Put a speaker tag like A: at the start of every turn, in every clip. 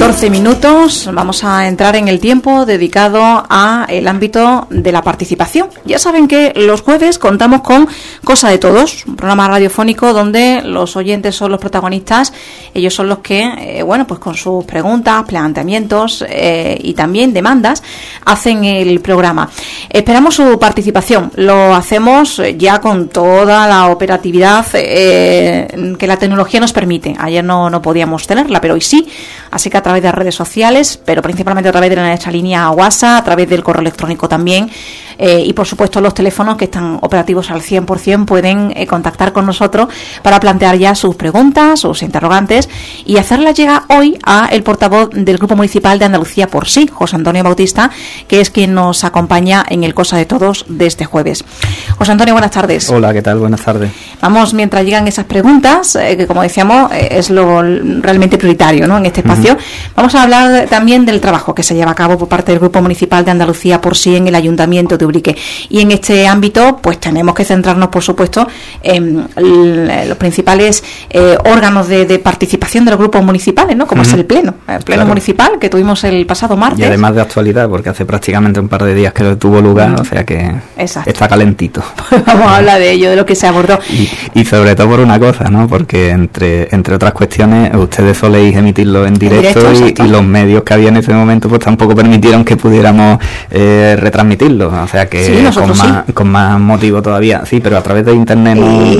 A: 14 minutos, vamos a entrar en el tiempo dedicado a el ámbito de la participación. Ya saben que los jueves contamos con Cosa de Todos, un programa radiofónico donde los oyentes son los protagonistas, ellos son los que, pues con sus preguntas, planteamientos y también demandas hacen el programa. Esperamos su participación, lo hacemos ya con toda la operatividad que la tecnología nos permite. Ayer no podíamos tenerla, pero hoy sí. Así que a través de las redes sociales, pero principalmente a través de nuestra línea WhatsApp, a través del correo electrónico también, y por supuesto los teléfonos que están operativos al 100% pueden contactar con nosotros para plantear ya sus preguntas, sus interrogantes y hacerlas llegar hoy a el portavoz del Grupo Municipal de Andalucía por Sí, José Antonio Bautista, que es quien nos acompaña en el Cosa de Todos de este jueves. José Antonio, buenas tardes.
B: Hola, ¿qué tal? Buenas tardes.
A: Vamos, mientras llegan esas preguntas, que como decíamos es lo realmente prioritario, ¿no?, en este espacio. Vamos a hablar también del trabajo que se lleva a cabo por parte del Grupo Municipal de Andalucía por Sí en el Ayuntamiento de Ubrique. Y en este ámbito, pues tenemos que centrarnos, por supuesto, en los principales órganos de participación de los grupos municipales, ¿no?, como es el Pleno
B: Claro.
A: Municipal que tuvimos el pasado martes.
B: Y además de actualidad, porque hace prácticamente un par de días que tuvo lugar, o sea que
A: Exacto.
B: está calentito.
A: Pues vamos a hablar de ello, de lo que se abordó.
B: Y sobre todo por una cosa, ¿no?, porque entre otras cuestiones, ustedes soléis emitirlo en directo y los medios que había en ese momento pues tampoco permitieron que pudiéramos retransmitirlo, o sea que
A: sí,
B: con más motivo todavía. Sí, pero a través de internet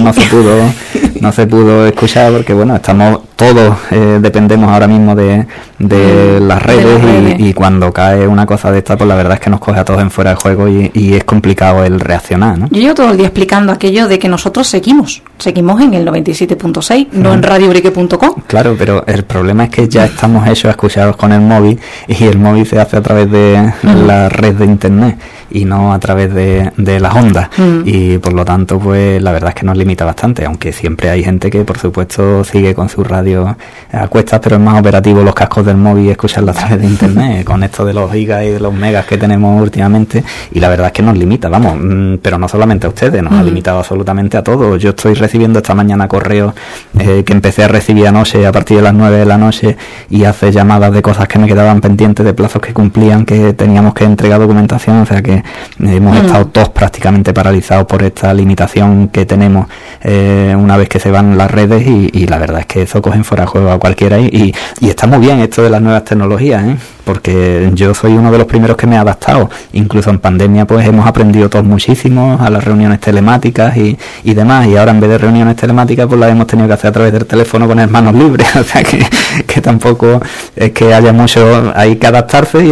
B: no se pudo escuchar porque bueno, estamos todos dependemos ahora mismo de las redes y cuando cae una cosa de esta, pues la verdad es que nos coge a todos en fuera de juego y es complicado el reaccionar, ¿no?
A: Yo llevo todo el día explicando aquello de que nosotros seguimos en el 97.6, no en radioubrique.com.
B: Claro, pero el problema es que ya estamos hechos a escucharos con el móvil y el móvil se hace a través de la red de internet y no a través de las ondas y por lo tanto pues la verdad es que nos limita bastante, aunque siempre hay gente que por supuesto sigue con su radio a cuestas, pero es más operativo los cascos del móvil y escucharlo a través de internet con esto de los gigas y de los megas que tenemos últimamente y la verdad es que nos limita, vamos, pero no solamente a ustedes, nos ha limitado absolutamente a todos. Yo estoy recibiendo esta mañana correos que empecé a recibir anoche a partir de las 9 de la noche y hace llamadas de cosas que me quedaban pendientes, de plazos que cumplían, que teníamos que entregar documentación, o sea que hemos estado todos prácticamente paralizados por esta limitación que tenemos una vez que se van las redes y la verdad es que eso cogen fuera de juego a cualquiera y está muy bien esto de las nuevas tecnologías, porque yo soy uno de los primeros que me he adaptado, incluso en pandemia pues hemos aprendido todos muchísimo a las reuniones telemáticas y demás, y ahora en vez de reuniones telemáticas pues las hemos tenido que hacer a través del teléfono con las manos libres, o sea que tampoco es que haya mucho, hay que adaptarse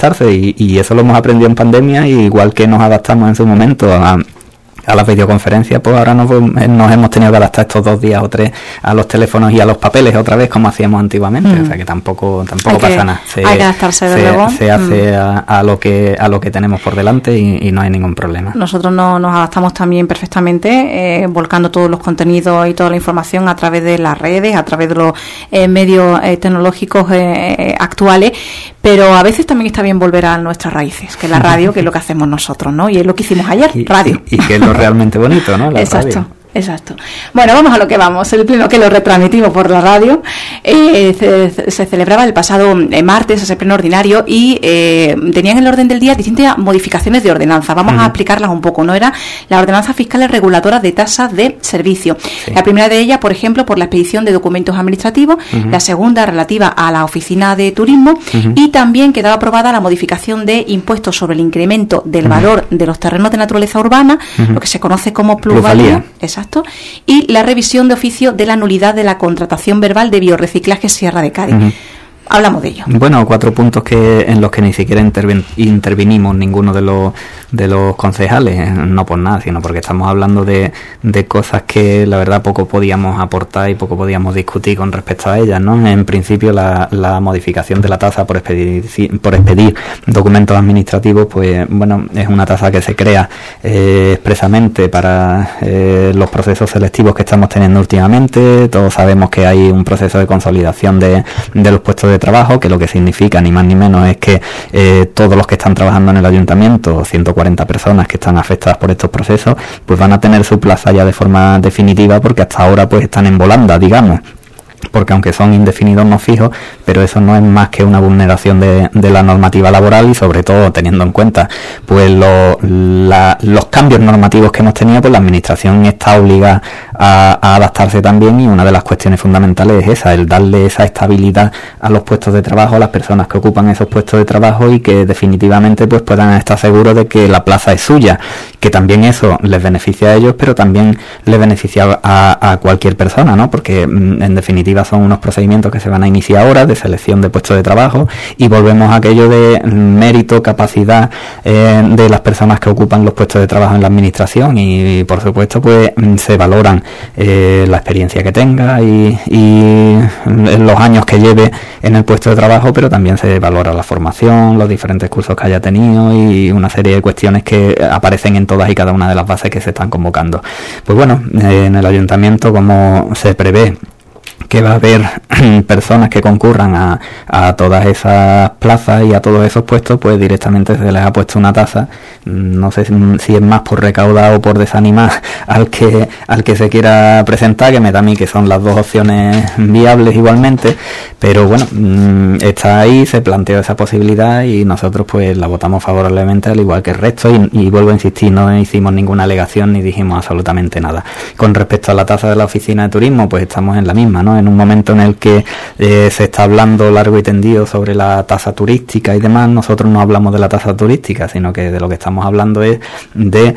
B: y eso lo hemos aprendido en pandemia, y igual que nos adaptamos en su momento a las videoconferencias, pues ahora nos hemos tenido que adaptar estos 2 días o 3 a los teléfonos y a los papeles otra vez como hacíamos antiguamente, o sea que tampoco pasa nada.
A: Hay que adaptarse de luego.
B: Se hace a lo que tenemos por delante y no hay ningún problema.
A: Nosotros nos adaptamos también perfectamente, volcando todos los contenidos y toda la información a través de las redes, a través de los medios tecnológicos actuales, pero a veces también está bien volver a nuestras raíces, que es la radio, que es lo que hacemos nosotros, ¿no? Y es lo que hicimos ayer, radio.
B: Y que es lo realmente bonito, ¿no? La radio.
A: Exacto. Bueno, vamos a lo que vamos. El pleno que lo retransmitimos por la radio se celebraba el pasado martes, ese pleno ordinario, y tenían en el orden del día distintas modificaciones de ordenanza. Vamos a explicarlas un poco, ¿no? Era la ordenanza fiscal reguladora de tasas de servicio. Sí. La primera de ellas, por ejemplo, por la expedición de documentos administrativos, la segunda relativa a la oficina de turismo, y también quedaba aprobada la modificación de impuestos sobre el incremento del valor de los terrenos de naturaleza urbana, lo que se conoce como plusvalía. Exacto. Y la revisión de oficio de la nulidad de la contratación verbal de biorreciclaje Sierra de Cádiz. Hablamos de ello.
B: Bueno, 4 puntos en los que ni siquiera intervinimos ninguno de los concejales, no por nada, sino porque estamos hablando de cosas que la verdad poco podíamos aportar y poco podíamos discutir con respecto a ellas, ¿no? En principio la modificación de la tasa por expedir documentos administrativos, pues bueno, es una tasa que se crea expresamente para los procesos selectivos que estamos teniendo últimamente. Todos sabemos que hay un proceso de consolidación de los puestos de trabajo, que lo que significa ni más ni menos es que todos los que están trabajando en el ayuntamiento, 140 personas que están afectadas por estos procesos, pues van a tener su plaza ya de forma definitiva, porque hasta ahora pues están en volanda, digamos. porque aunque son indefinidos no fijos, pero eso no es más que una vulneración de la normativa laboral, y sobre todo teniendo en cuenta pues los cambios normativos que hemos tenido, pues la administración está obligada a adaptarse también, y una de las cuestiones fundamentales es esa, el darle esa estabilidad a los puestos de trabajo, a las personas que ocupan esos puestos de trabajo, y que definitivamente pues puedan estar seguros de que la plaza es suya, que también eso les beneficia a ellos, pero también les beneficia a cualquier persona, ¿no? Porque en definitiva son unos procedimientos que se van a iniciar ahora de selección de puestos de trabajo, y volvemos a aquello de mérito, capacidad de las personas que ocupan los puestos de trabajo en la administración, y por supuesto pues se valoran la experiencia que tenga y los años que lleve en el puesto de trabajo, pero también se valora la formación, los diferentes cursos que haya tenido y una serie de cuestiones que aparecen en todas y cada una de las bases que se están convocando. Pues bueno, en el ayuntamiento, como se prevé que va a haber personas que concurran a todas esas plazas y a todos esos puestos, pues directamente se les ha puesto una tasa. No sé si es más por recaudar o por desanimar al que se quiera presentar, que me da a mí que son las dos opciones viables igualmente, pero bueno, está ahí, se planteó esa posibilidad y nosotros pues la votamos favorablemente, al igual que el resto, y vuelvo a insistir, no hicimos ninguna alegación ni dijimos absolutamente nada. Con respecto a la tasa de la oficina de turismo, pues estamos en la misma, ¿no? En un momento en el que se está hablando largo y tendido sobre la tasa turística y demás, nosotros no hablamos de la tasa turística, sino que de lo que estamos hablando es de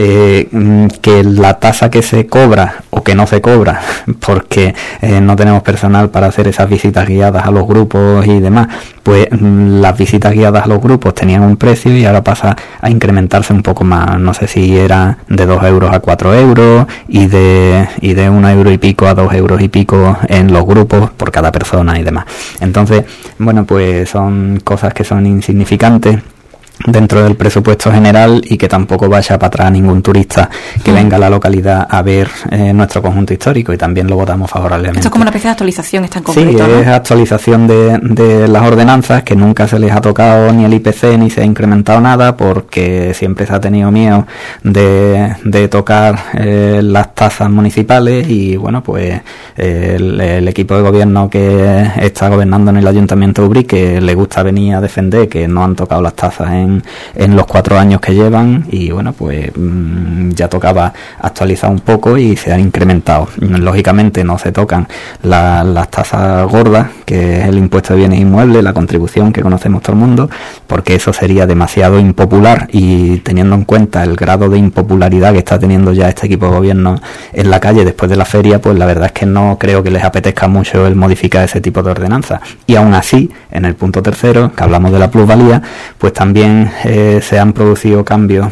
B: que la tasa que se cobra o que no se cobra, porque no tenemos personal para hacer esas visitas guiadas a los grupos y demás, pues las visitas guiadas a los grupos tenían un precio y ahora pasa a incrementarse un poco más, no sé si era de 2 euros a 4 euros y de 1 euro y pico a 2 euros y pico en los grupos por cada persona y demás. Entonces, bueno, pues son cosas que son insignificantes dentro del presupuesto general y que tampoco vaya para atrás ningún turista que venga a la localidad a ver nuestro conjunto histórico, y también lo votamos favorablemente.
A: Esto es como una especie de actualización, está en concreto,
B: sí,
A: ¿no?
B: Es actualización de las ordenanzas, que nunca se les ha tocado ni el IPC ni se ha incrementado nada, porque siempre se ha tenido miedo de tocar las tasas municipales, y bueno, pues el equipo de gobierno que está gobernando en el Ayuntamiento de Ubrique le gusta venir a defender que no han tocado las tasas en los 4 años que llevan, y bueno, pues ya tocaba actualizar un poco y se han incrementado. Lógicamente no se tocan las tasas gordas, que es el impuesto de bienes inmuebles, la contribución que conocemos todo el mundo, porque eso sería demasiado impopular, y teniendo en cuenta el grado de impopularidad que está teniendo ya este equipo de gobierno en la calle después de la feria, pues la verdad es que no creo que les apetezca mucho el modificar ese tipo de ordenanzas. Y aún así, en el punto tercero, que hablamos de la plusvalía, pues también se han producido cambios.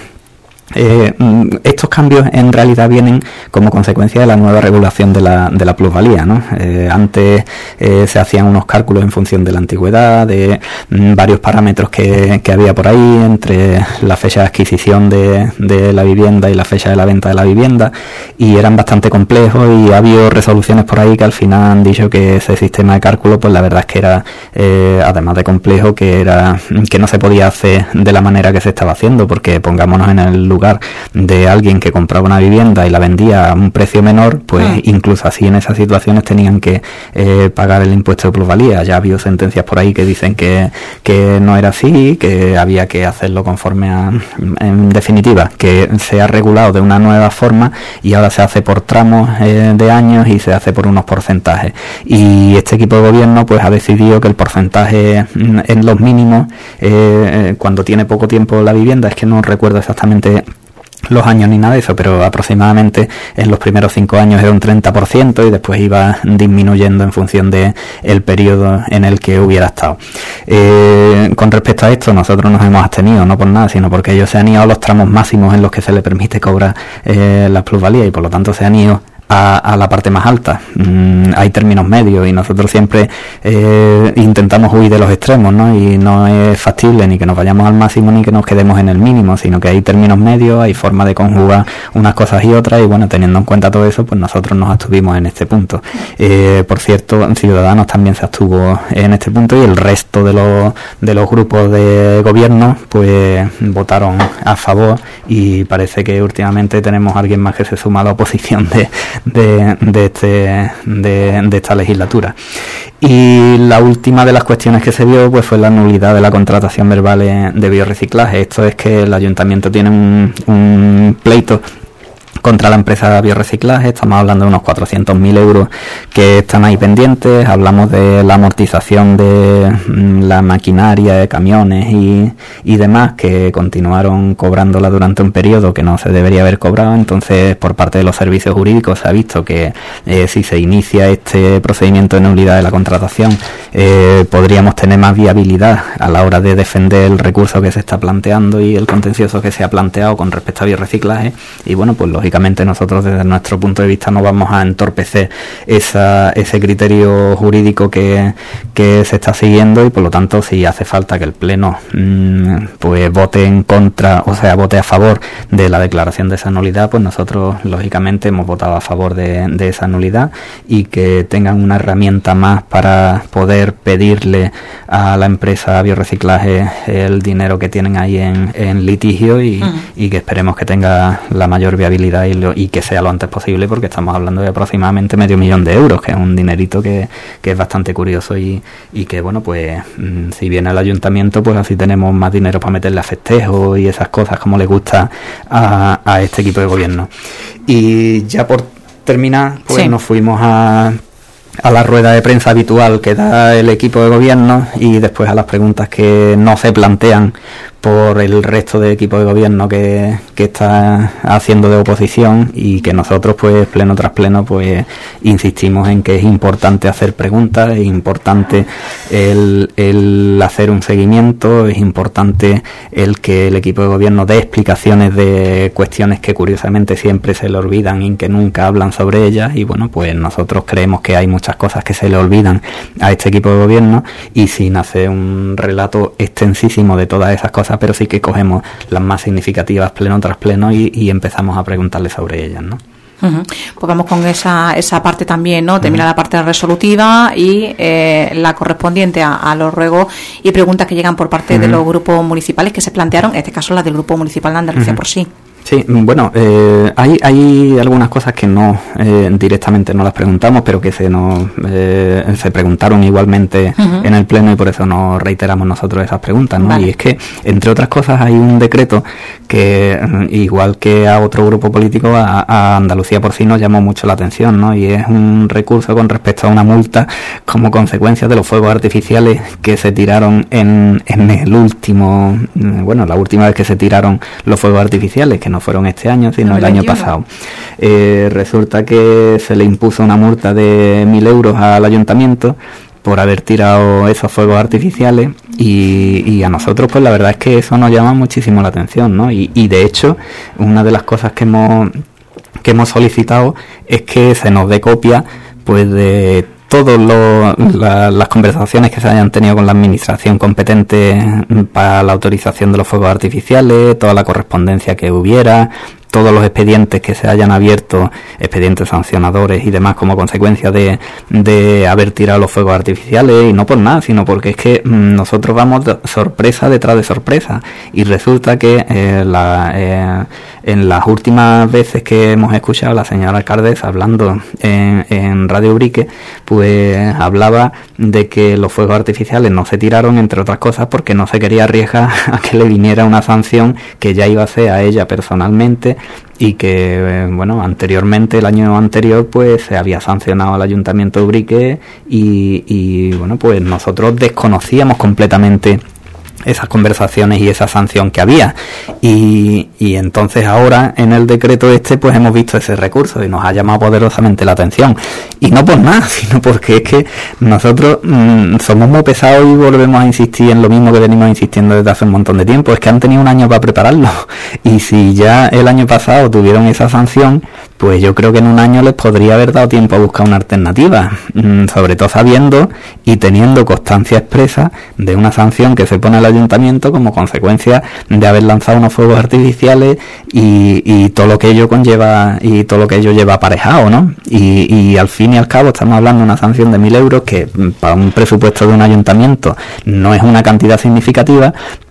B: Estos cambios en realidad vienen como consecuencia de la nueva regulación de la plusvalía, ¿no? Antes se hacían unos cálculos en función de la antigüedad, de varios parámetros que había por ahí, entre la fecha de adquisición de la vivienda y la fecha de la venta de la vivienda, y eran bastante complejos, y ha habido resoluciones por ahí que al final han dicho que ese sistema de cálculo, pues la verdad es que era, además de complejo, que no se podía hacer de la manera que se estaba haciendo, porque pongámonos en el lugar de alguien que compraba una vivienda y la vendía a un precio menor, pues incluso así en esas situaciones tenían que pagar el impuesto de plusvalía. Ya ha habido sentencias por ahí que dicen que no era así, que había que hacerlo conforme en definitiva, que se ha regulado de una nueva forma y ahora se hace por tramos de años y se hace por unos porcentajes. Y este equipo de gobierno pues ha decidido que el porcentaje en los mínimos, cuando tiene poco tiempo la vivienda, es que no recuerdo exactamente los años ni nada de eso, pero aproximadamente en los primeros 5 años era un 30% y después iba disminuyendo en función de el periodo en el que hubiera estado. Con respecto a esto, nosotros nos hemos abstenido, no por nada, sino porque ellos se han ido a los tramos máximos en los que se les permite cobrar las plusvalías, y por lo tanto se han ido a la parte más alta. Hay términos medios y nosotros siempre intentamos huir de los extremos, ¿no? Y no es factible ni que nos vayamos al máximo ni que nos quedemos en el mínimo, sino que hay términos medios, hay forma de conjugar unas cosas y otras, y bueno, teniendo en cuenta todo eso, pues nosotros nos abstuvimos en este punto. Por cierto, Ciudadanos también se abstuvo en este punto, y el resto de los grupos de gobierno pues votaron a favor, y parece que últimamente tenemos a alguien más que se suma a la oposición de esta legislatura. Y la última de las cuestiones que se vio pues fue la nulidad de la contratación verbal de biorreciclaje. Esto es que el ayuntamiento tiene un pleito contra la empresa de biorreciclaje. Estamos hablando de unos 400.000 euros que están ahí pendientes. Hablamos de la amortización de la maquinaria, de camiones y demás, que continuaron cobrándola durante un periodo que no se debería haber cobrado. Entonces, por parte de los servicios jurídicos se ha visto que si se inicia este procedimiento de nulidad de la contratación, podríamos tener más viabilidad a la hora de defender el recurso que se está planteando y el contencioso que se ha planteado con respecto a biorreciclaje. Y bueno, pues lógicamente nosotros desde nuestro punto de vista no vamos a entorpecer ese criterio jurídico que se está siguiendo, y por lo tanto si hace falta que el Pleno pues vote en contra, o sea, vote a favor de la declaración de esa nulidad, pues nosotros lógicamente hemos votado a favor de esa nulidad, y que tengan una herramienta más para poder pedirle a la empresa biorreciclaje el dinero que tienen ahí en litigio, y que esperemos que tenga la mayor viabilidad y que sea lo antes posible, porque estamos hablando de aproximadamente 500.000 euros, que es un dinerito que es bastante curioso, y que bueno, pues si viene al ayuntamiento, pues así tenemos más dinero para meterle a festejos y esas cosas como le gusta a este equipo de gobierno. Y ya por terminar, pues sí, nos fuimos a la rueda de prensa habitual que da el equipo de gobierno, y después a las preguntas que no se plantean por el resto del equipo de gobierno que está haciendo de oposición, y que nosotros pues pleno tras pleno pues insistimos en que es importante hacer preguntas, es importante el hacer un seguimiento, es importante el que el equipo de gobierno dé explicaciones de cuestiones que curiosamente siempre se le olvidan y que nunca hablan sobre ellas. Y bueno, pues nosotros creemos que hay muchas cosas que se le olvidan a este equipo de gobierno, y sin hacer un relato extensísimo de todas esas cosas, pero sí que cogemos las más significativas pleno tras pleno y empezamos a preguntarle sobre ellas, ¿no?
A: Pues vamos con esa parte también, ¿no? Termina la parte resolutiva y la correspondiente a los ruegos y preguntas que llegan por parte de los grupos municipales que se plantearon, en este caso la del Grupo Municipal de Andalucía por sí.
B: Sí, bueno, hay algunas cosas que no directamente no las preguntamos, pero que se preguntaron igualmente en el pleno, y por eso nos reiteramos nosotros esas preguntas, ¿no? Vale. Y es que, entre otras cosas, hay un decreto que, igual que a otro grupo político, a Andalucía por sí nos llamó mucho la atención, ¿no? Y es un recurso con respecto a una multa como consecuencia de los fuegos artificiales que se tiraron en el último, la última vez que se tiraron los fuegos artificiales, que no fueron este año, sino el año pasado. Resulta que se le impuso una multa de 1.000 euros al ayuntamiento por haber tirado esos fuegos artificiales, y a nosotros pues la verdad es que eso nos llama muchísimo la atención, ¿no? Y de hecho, una de las cosas que hemos solicitado es que se nos dé copia pues de todas las conversaciones que se hayan tenido con la administración competente para la autorización de los fuegos artificiales, toda la correspondencia que hubiera, todos los expedientes que se hayan abierto, expedientes sancionadores y demás como consecuencia de haber tirado los fuegos artificiales, y no por nada, sino porque es que nosotros vamos sorpresa detrás de sorpresa, y resulta que en las últimas veces que hemos escuchado a la señora alcaldesa hablando en Radio Ubrique, pues hablaba de que los fuegos artificiales no se tiraron, entre otras cosas, porque no se quería arriesgar a que le viniera una sanción que ya iba a ser a ella personalmente, y que anteriormente, el año anterior, pues se había sancionado al Ayuntamiento de Ubrique, y pues nosotros desconocíamos completamente esas conversaciones y esa sanción que había, y entonces ahora en el decreto pues hemos visto ese recurso y nos ha llamado poderosamente la atención, y no por nada, sino porque es que nosotros somos muy pesados y volvemos a insistir en lo mismo que venimos insistiendo desde hace un montón de tiempo. Es que han tenido un año para prepararlo, y si ya el año pasado tuvieron esa sanción, pues yo creo que en un año les podría haber dado tiempo a buscar una alternativa, sobre todo sabiendo y teniendo constancia expresa de una sanción que se pone al ayuntamiento como consecuencia de haber lanzado unos fuegos artificiales y todo lo que ello conlleva y todo lo que ello lleva aparejado, ¿no? Y al fin y al cabo estamos hablando de una sanción de 1.000 euros que para un presupuesto de un ayuntamiento no es una cantidad significativa,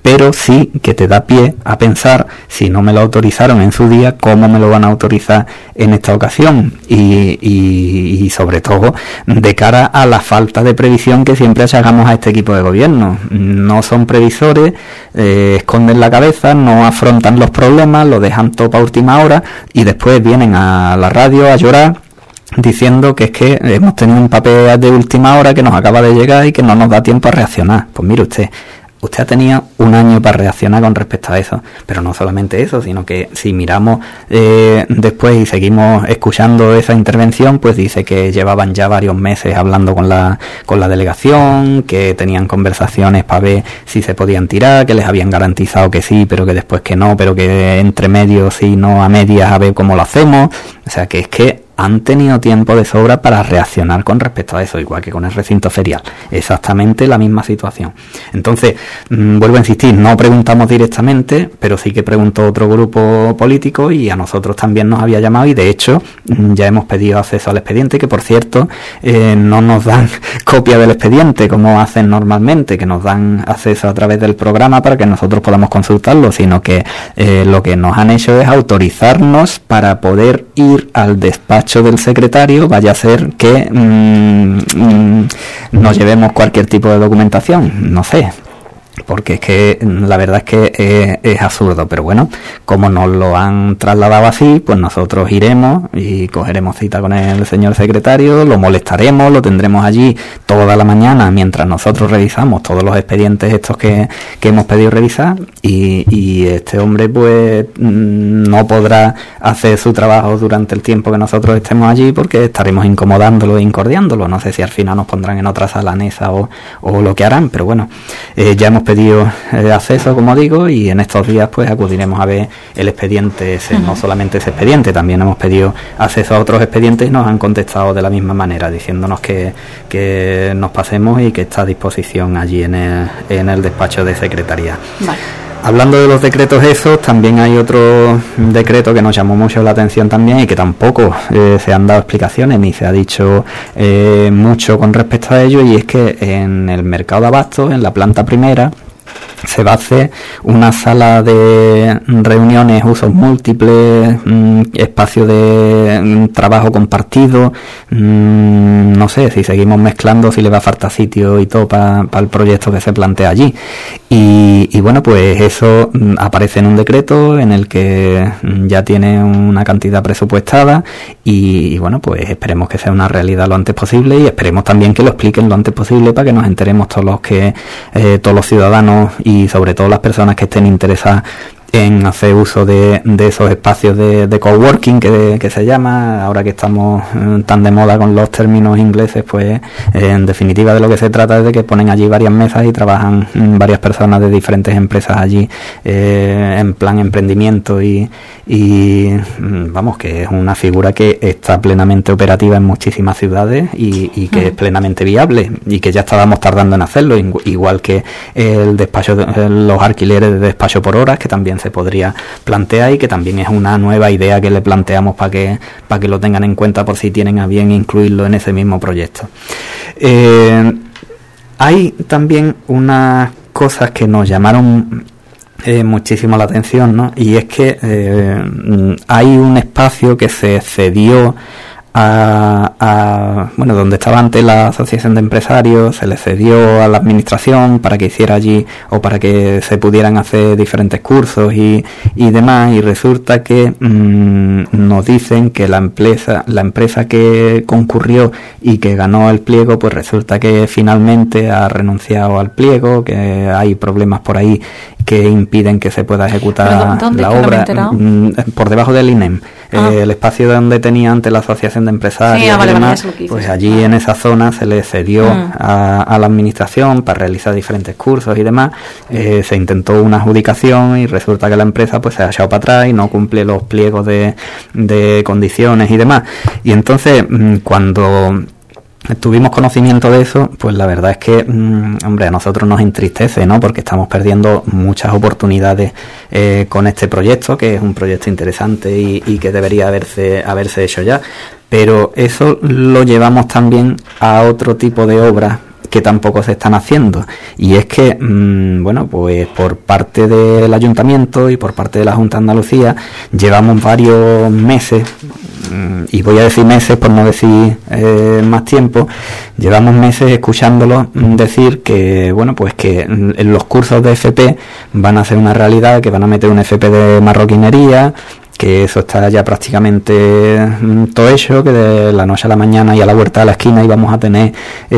B: pero sí que te da pie a pensar, si no me lo autorizaron en su día, cómo me lo van a autorizar en esta ocasión, y sobre todo de cara a la falta de previsión que siempre achacamos a este equipo de gobierno. No son previsores, esconden la cabeza, no afrontan los problemas, lo dejan todo para última hora y después vienen a la radio a llorar diciendo que es que hemos tenido un papel de última hora que nos acaba de llegar y que no nos da tiempo a reaccionar. Pues mire usted ha tenido un año para reaccionar con respecto a eso, pero no solamente eso, sino que si miramos después y seguimos escuchando esa intervención, pues dice que llevaban ya varios meses hablando con la delegación, que tenían conversaciones para ver si se podían tirar, que les habían garantizado que sí, pero que después que no, pero que entre medio sí, no a medias, a ver cómo lo hacemos. O sea que es que han tenido tiempo de sobra para reaccionar con respecto a eso, igual que con el recinto ferial, exactamente la misma situación. Entonces, vuelvo a insistir, no preguntamos directamente, pero sí que preguntó otro grupo político y a nosotros también nos había llamado, y de hecho ya hemos pedido acceso al expediente, que por cierto no nos dan copia del expediente como hacen normalmente, que nos dan acceso a través del programa para que nosotros podamos consultarlo, sino que lo que nos han hecho es autorizarnos para poder ir al despacho del secretario, vaya a ser que nos llevemos cualquier tipo de documentación, no sé, porque es que la verdad es que es absurdo, pero bueno, como nos lo han trasladado así, pues nosotros iremos y cogeremos cita con el señor secretario, lo molestaremos, lo tendremos allí toda la mañana mientras nosotros revisamos todos los expedientes estos que hemos pedido revisar, y este hombre pues no podrá hacer su trabajo durante el tiempo que nosotros estemos allí, porque estaremos incomodándolo e incordiándolo. No sé si al final nos pondrán en otra sala anesa o lo que harán, pero bueno, ya hemos pedido acceso, como digo, y en estos días pues acudiremos a ver el expediente ese. No solamente ese expediente, también hemos pedido acceso a otros expedientes y nos han contestado de la misma manera, diciéndonos que nos pasemos y que está a disposición allí en el despacho de secretaría. Vale. Hablando de los decretos esos, también hay otro decreto que nos llamó mucho la atención también y que tampoco se han dado explicaciones ni se ha dicho mucho con respecto a ello, y es que en el mercado de abastos, en la planta primera, se va a hacer una sala de reuniones, usos múltiples, espacio de trabajo compartido. No sé si seguimos mezclando, si le va a faltar sitio y todo para el proyecto que se plantea allí. Y bueno, pues eso aparece en un decreto en el que ya tiene una cantidad presupuestada y bueno, pues esperemos que sea una realidad lo antes posible, y esperemos también que lo expliquen lo antes posible para que nos enteremos todos los ciudadanos y sobre todo las personas que estén interesadas en hacer uso de esos espacios de coworking que se llama, ahora que estamos tan de moda con los términos ingleses, pues en definitiva de lo que se trata es de que ponen allí varias mesas y trabajan varias personas de diferentes empresas allí en plan emprendimiento y vamos, que es una figura que está plenamente operativa en muchísimas ciudades y que es plenamente viable, y que ya estábamos tardando en hacerlo, igual que el despacho, los alquileres de despacho por horas, que también se podría plantear y que también es una nueva idea que le planteamos para que lo tengan en cuenta por si tienen a bien incluirlo en ese mismo proyecto. Hay también unas cosas que nos llamaron muchísimo la atención, ¿no? Y es que hay un espacio que se cedió bueno, donde estaba antes la asociación de empresarios, se le cedió a la administración para que hiciera allí, o para que se pudieran hacer diferentes cursos y demás, y resulta que nos dicen que la empresa que concurrió y que ganó el pliego, pues resulta que finalmente ha renunciado al pliego, que hay problemas por ahí que impiden que se pueda ejecutar la obra. Por debajo del INEM, el espacio donde tenía antes la asociación de empresarios y demás, pues allí en esa zona se le cedió a la administración para realizar diferentes cursos y demás. Se intentó una adjudicación y resulta que la empresa pues se ha echado para atrás y no cumple los pliegos de condiciones y demás. Y entonces cuando tuvimos conocimiento de eso, pues la verdad es que, hombre, a nosotros nos entristece, ¿no? Porque estamos perdiendo muchas oportunidades con este proyecto, que es un proyecto interesante y que debería haberse hecho ya. Pero eso lo llevamos también a otro tipo de obras que tampoco se están haciendo, y es que bueno, pues por parte del Ayuntamiento y por parte de la Junta de Andalucía llevamos varios meses, y voy a decir meses por no decir más tiempo, llevamos meses escuchándolos decir que bueno, pues que en los cursos de FP van a ser una realidad, que van a meter un FP de marroquinería, que eso está ya prácticamente todo hecho, que de la noche a la mañana y a la vuelta de la esquina íbamos a tener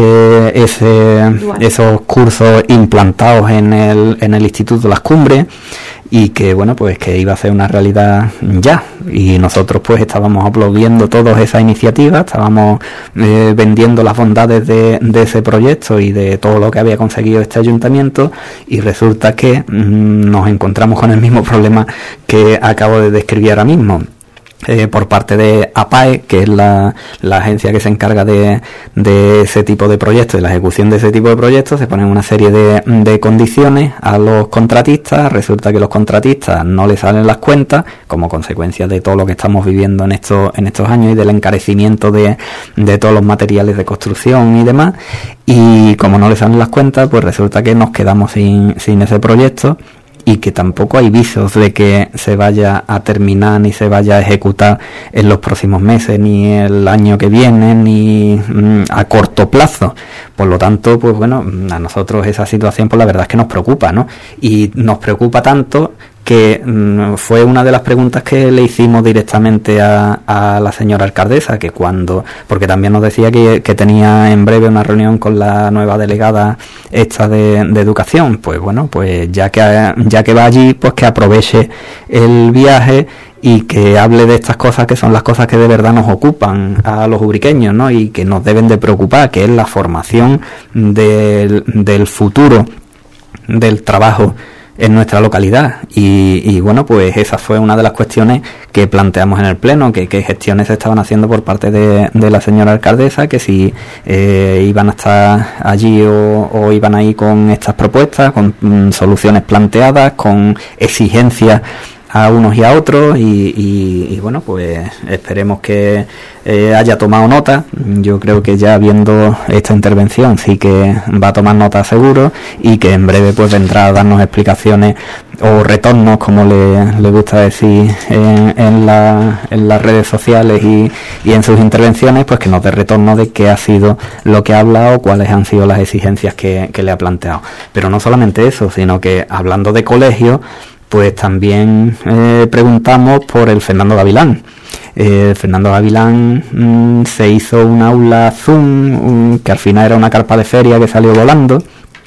B: esos cursos implantados en el Instituto Las Cumbres, y que bueno, pues que iba a ser una realidad ya, y nosotros pues estábamos aplaudiendo todas esas iniciativas, estábamos vendiendo las bondades de ese proyecto y de todo lo que había conseguido este ayuntamiento, y resulta que nos encontramos con el mismo problema que acabo de describir ahora mismo. Por parte de APAE, que es la agencia que se encarga de ese tipo de proyectos, de la ejecución de ese tipo de proyectos, se ponen una serie de condiciones a los contratistas. Resulta que los contratistas no les salen las cuentas, como consecuencia de todo lo que estamos viviendo en estos años y del encarecimiento de todos los materiales de construcción y demás, y como no les salen las cuentas, pues resulta que nos quedamos sin ese proyecto, y que tampoco hay visos de que se vaya a terminar ni se vaya a ejecutar en los próximos meses, ni el año que viene, ni a corto plazo. Por lo tanto, pues bueno, a nosotros esa situación pues la verdad es que nos preocupa, ¿no? Y nos preocupa tanto que fue una de las preguntas que le hicimos directamente a la señora alcaldesa, que porque también nos decía que tenía en breve una reunión con la nueva delegada esta de educación. Pues bueno, pues ya que va allí, pues que aproveche el viaje y que hable de estas cosas, que son las cosas que de verdad nos ocupan a los ubriqueños, ¿no? Y que nos deben de preocupar, que es la formación del futuro del trabajo en nuestra localidad. Y bueno, pues esa fue una de las cuestiones que planteamos en el pleno, que gestiones se estaban haciendo por parte de la señora alcaldesa, que si iban a estar allí o iban a ir con estas propuestas, con soluciones planteadas, con exigencias a unos y a otros, y bueno, pues esperemos que haya tomado nota. Yo creo que ya viendo esta intervención sí que va a tomar nota seguro, y que en breve pues vendrá a darnos explicaciones o retornos, como le gusta decir en las redes sociales y en sus intervenciones, pues que nos dé retorno de qué ha sido lo que ha hablado, cuáles han sido las exigencias que le ha planteado. Pero no solamente eso, sino que hablando de colegios, pues también preguntamos por el Fernando Gavilán. Fernando Gavilán se hizo un aula Zoom, que al final era una carpa de feria que salió volando,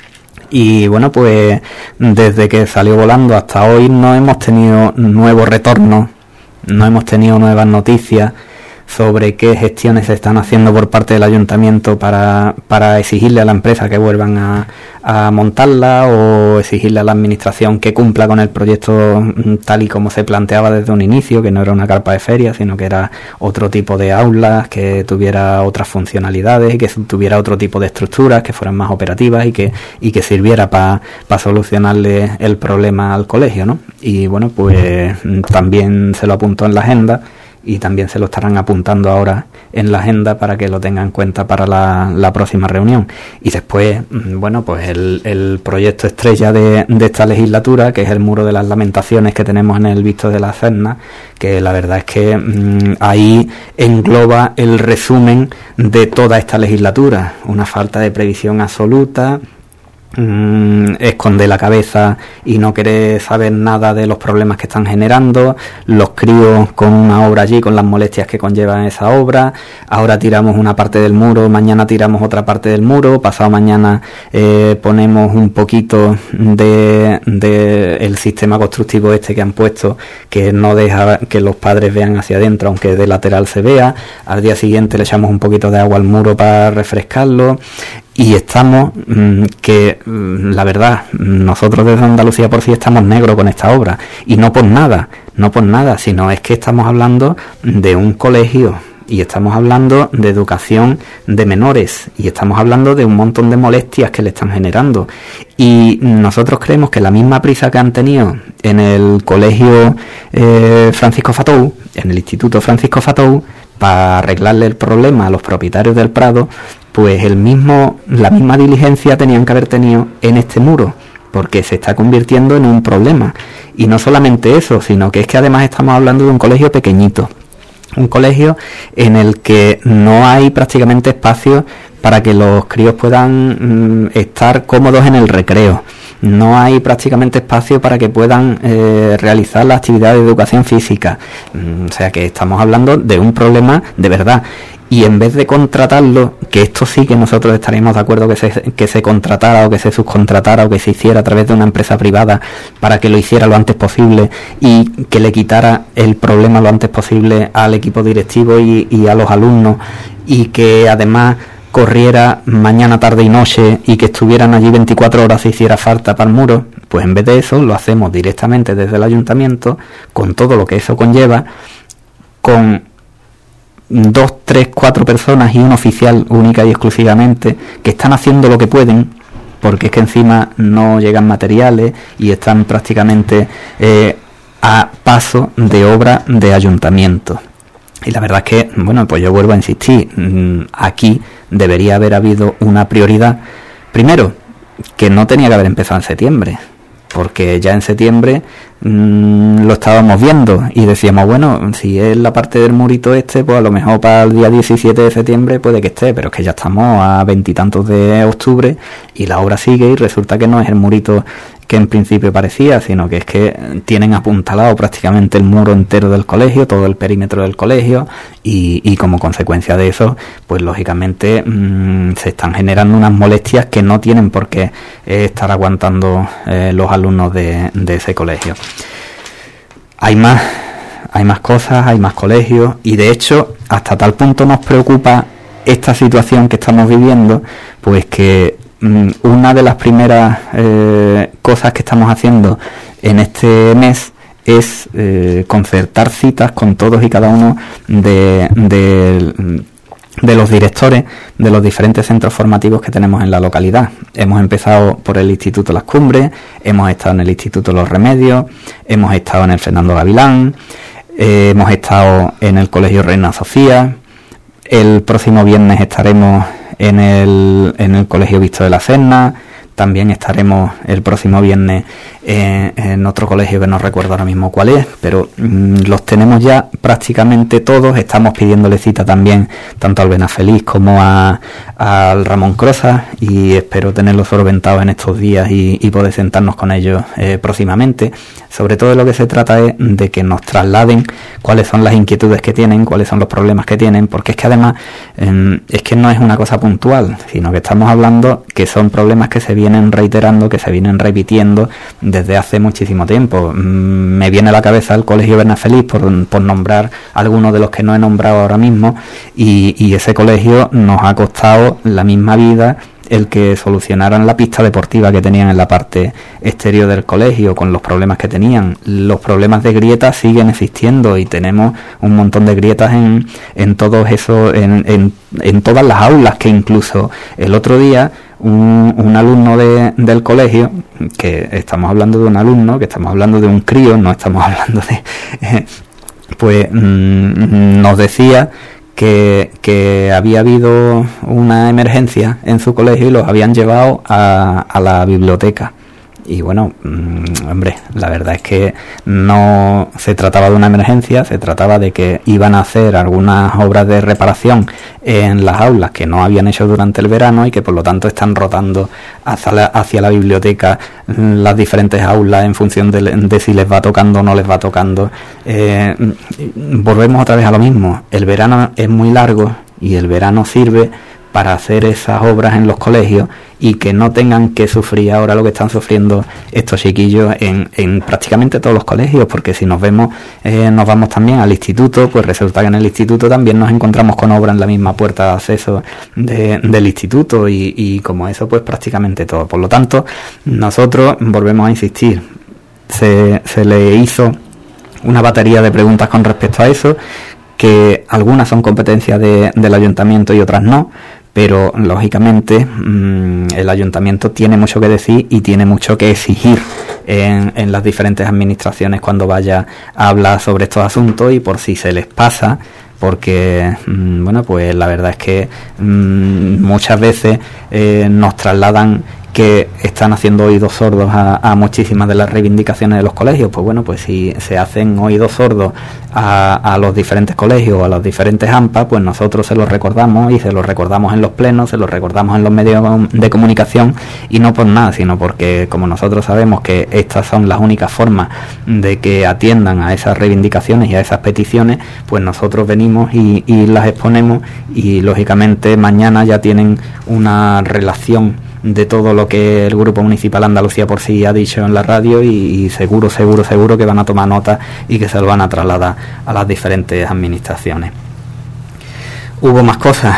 B: y bueno, pues desde que salió volando hasta hoy no hemos tenido nuevos retornos, no hemos tenido nuevas noticias sobre qué gestiones se están haciendo por parte del ayuntamiento para exigirle a la empresa que vuelvan a montarla, o exigirle a la administración que cumpla con el proyecto tal y como se planteaba desde un inicio, que no era una carpa de feria, sino que era otro tipo de aulas, que tuviera otras funcionalidades y que tuviera otro tipo de estructuras, que fueran más operativas y que sirviera para solucionarle el problema al colegio, ¿no? Y bueno, pues también se lo apuntó en la agenda, y también se lo estarán apuntando ahora en la agenda para que lo tengan en cuenta para la próxima reunión. Y después, bueno, pues el proyecto estrella de esta legislatura, que es el Muro de las Lamentaciones que tenemos en el Visto de la Serna, que la verdad es que ahí engloba el resumen de toda esta legislatura: una falta de previsión absoluta, esconde la cabeza y no quiere saber nada de los problemas que están generando, los críos con una obra allí, con las molestias que conlleva esa obra. Ahora tiramos una parte del muro, mañana tiramos otra parte del muro, pasado mañana ponemos un poquito de el sistema constructivo este que han puesto, que no deja que los padres vean hacia adentro, aunque de lateral se vea. Al día siguiente le echamos un poquito de agua al muro para refrescarlo. Y estamos, la verdad, nosotros desde Andalucía por sí estamos negros con esta obra, y no por nada, sino es que estamos hablando de un colegio, y estamos hablando de educación de menores, y estamos hablando de un montón de molestias que le están generando. Y nosotros creemos que la misma prisa que han tenido en el colegio Francisco Fatou, en el Instituto Francisco Fatou, para arreglarle el problema a los propietarios del Prado, pues la misma diligencia tenían que haber tenido en este muro, porque se está convirtiendo en un problema. Y no solamente eso, sino que es que además estamos hablando de un colegio pequeñito, un colegio en el que no hay prácticamente espacio para que los críos puedan estar cómodos en el recreo. No hay prácticamente espacio para que puedan realizar la actividad de educación física. O sea que estamos hablando de un problema de verdad. Y en vez de contratarlo, que esto sí que nosotros estaríamos de acuerdo que se contratara o que se subcontratara o que se hiciera a través de una empresa privada para que lo hiciera lo antes posible y que le quitara el problema lo antes posible al equipo directivo y a los alumnos, y que además corriera mañana, tarde y noche y que estuvieran allí 24 horas si hiciera falta para el muro, pues en vez de eso lo hacemos directamente desde el ayuntamiento, con todo lo que eso conlleva, con 2, 3, 4 personas y un oficial única y exclusivamente, que están haciendo lo que pueden, porque es que encima no llegan materiales y están prácticamente a paso de obra de ayuntamiento. Y la verdad es que, bueno, pues yo vuelvo a insistir, aquí debería haber habido una prioridad. Primero, que no tenía que haber empezado en septiembre, porque ya en septiembre lo estábamos viendo y decíamos, bueno, si es la parte del murito pues a lo mejor para el día 17 de septiembre puede que esté, pero es que ya estamos a 20 y tantos de octubre y la obra sigue y resulta que no es el murito que en principio parecía, sino que es que tienen apuntalado prácticamente el muro entero del colegio, todo el perímetro del colegio, y como consecuencia de eso, pues lógicamente se están generando unas molestias que no tienen por qué estar aguantando los alumnos de ese colegio. Hay más cosas, hay más colegios, y de hecho hasta tal punto nos preocupa esta situación que estamos viviendo, pues que una de las primeras cosas que estamos haciendo en este mes es concertar citas con todos y cada uno de los directores de los diferentes centros formativos que tenemos en la localidad. Hemos empezado por el Instituto Las Cumbres, hemos estado en el Instituto Los Remedios, hemos estado en el Fernando Gavilán, hemos estado en el Colegio Reina Sofía. El próximo viernes estaremos en el Colegio Visto de la Serna. También estaremos el próximo viernes en otro colegio que no recuerdo ahora mismo cuál es, pero los tenemos ya prácticamente todos. Estamos pidiéndole cita también tanto al Benafeliz como al Ramón Crozas, y espero tenerlos solventados en estos días y poder sentarnos con ellos próximamente. Sobre todo de lo que se trata es de que nos trasladen cuáles son las inquietudes que tienen, cuáles son los problemas que tienen, porque es que además es que no es una cosa puntual, sino que estamos hablando que son problemas que se vienen reiterando, que se vienen repitiendo desde hace muchísimo tiempo. Me viene a la cabeza el Colegio Benafeliz por nombrar algunos de los que no he nombrado ahora mismo, y ese colegio nos ha costado la misma vida el que solucionaran la pista deportiva que tenían en la parte exterior del colegio, con los problemas que tenían. Los problemas de grietas siguen existiendo y tenemos un montón de grietas en todos esos, en todas las aulas, que incluso el otro día un alumno del colegio, que estamos hablando de un alumno, que estamos hablando de un crío, no estamos hablando de pues nos decía que había habido una emergencia en su colegio y los habían llevado a la biblioteca. Y bueno, hombre, la verdad es que no se trataba de una emergencia, se trataba de que iban a hacer algunas obras de reparación en las aulas que no habían hecho durante el verano y que por lo tanto están rotando hacia la biblioteca las diferentes aulas en función de si les va tocando o no les va tocando. Volvemos otra vez a lo mismo. El verano es muy largo y el verano sirve para hacer esas obras en los colegios y que no tengan que sufrir ahora lo que están sufriendo estos chiquillos en prácticamente todos los colegios, porque si nos vamos también al instituto, pues resulta que en el instituto también nos encontramos con obras en la misma puerta de acceso del instituto y como eso, pues prácticamente todo. Por lo tanto, nosotros volvemos a insistir, se le hizo una batería de preguntas con respecto a eso, que algunas son competencia del ayuntamiento y otras no, pero lógicamente el ayuntamiento tiene mucho que decir y tiene mucho que exigir en las diferentes administraciones cuando vaya a hablar sobre estos asuntos, y por si se les pasa, porque bueno, pues la verdad es que muchas veces nos trasladan que están haciendo oídos sordos a muchísimas de las reivindicaciones de los colegios. Pues bueno, pues si se hacen oídos sordos a los diferentes colegios o a los diferentes AMPA, pues nosotros se los recordamos, y se los recordamos en los plenos, se los recordamos en los medios de comunicación, y no por nada, sino porque como nosotros sabemos que estas son las únicas formas de que atiendan a esas reivindicaciones y a esas peticiones, pues nosotros venimos y las exponemos, y lógicamente mañana ya tienen una relación de todo lo que el Grupo Municipal Andalucía por sí ha dicho en la radio, y seguro que van a tomar nota y que se lo van a trasladar a las diferentes administraciones. Hubo más cosas,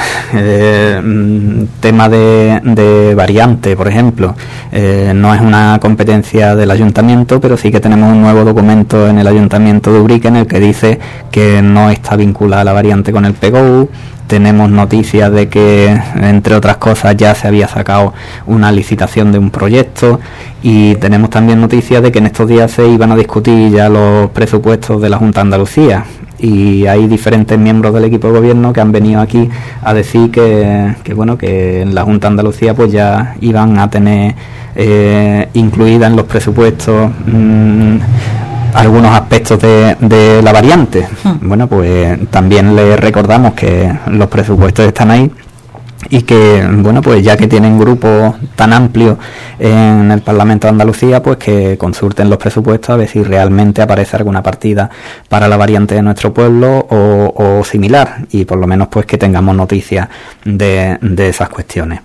B: tema de variante, por ejemplo, no es una competencia del ayuntamiento, pero sí que tenemos un nuevo documento en el ayuntamiento de Ubrique en el que dice que no está vinculada la variante con el PGOU. Tenemos noticias de que, entre otras cosas, ya se había sacado una licitación de un proyecto, y tenemos también noticias de que en estos días se iban a discutir ya los presupuestos de la Junta de Andalucía, y hay diferentes miembros del equipo de gobierno que han venido aquí a decir que bueno, que en la Junta de Andalucía pues ya iban a tener incluida en los presupuestos algunos aspectos de la variante. Bueno, pues también les recordamos que los presupuestos están ahí, y que bueno, pues ya que tienen grupos tan amplios en el Parlamento de Andalucía, pues que consulten los presupuestos a ver si realmente aparece alguna partida para la variante de nuestro pueblo o similar, y por lo menos pues que tengamos noticias de esas cuestiones.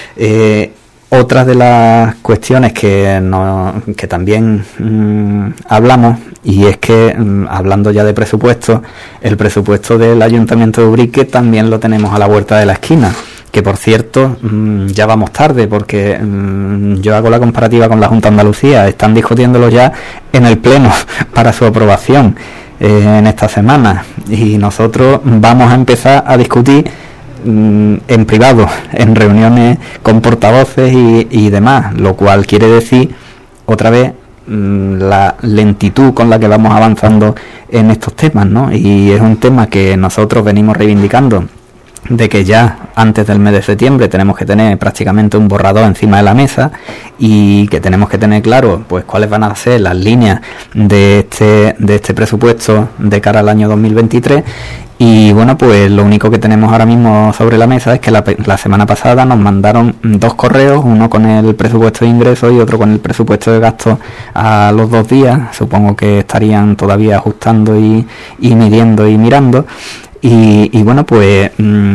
B: Otra de las cuestiones que también hablamos, y es que hablando ya de presupuesto, el presupuesto del Ayuntamiento de Ubrique también lo tenemos a la vuelta de la esquina, que por cierto ya vamos tarde, porque yo hago la comparativa con la Junta de Andalucía, están discutiéndolo ya en el Pleno para su aprobación en esta semana, y nosotros vamos a empezar a discutir en privado, en reuniones con portavoces y demás, lo cual quiere decir otra vez la lentitud con la que vamos avanzando en estos temas, ¿no? Y es un tema que nosotros venimos reivindicando, de que ya antes del mes de septiembre tenemos que tener prácticamente un borrador encima de la mesa, y que tenemos que tener claro pues cuáles van a ser las líneas de este presupuesto de cara al año 2023. Y bueno, pues lo único que tenemos ahora mismo sobre la mesa es que la semana pasada nos mandaron 2 correos, uno con el presupuesto de ingresos y otro con el presupuesto de gastos a los 2 días. Supongo que estarían todavía ajustando y midiendo y mirando. Y bueno, pues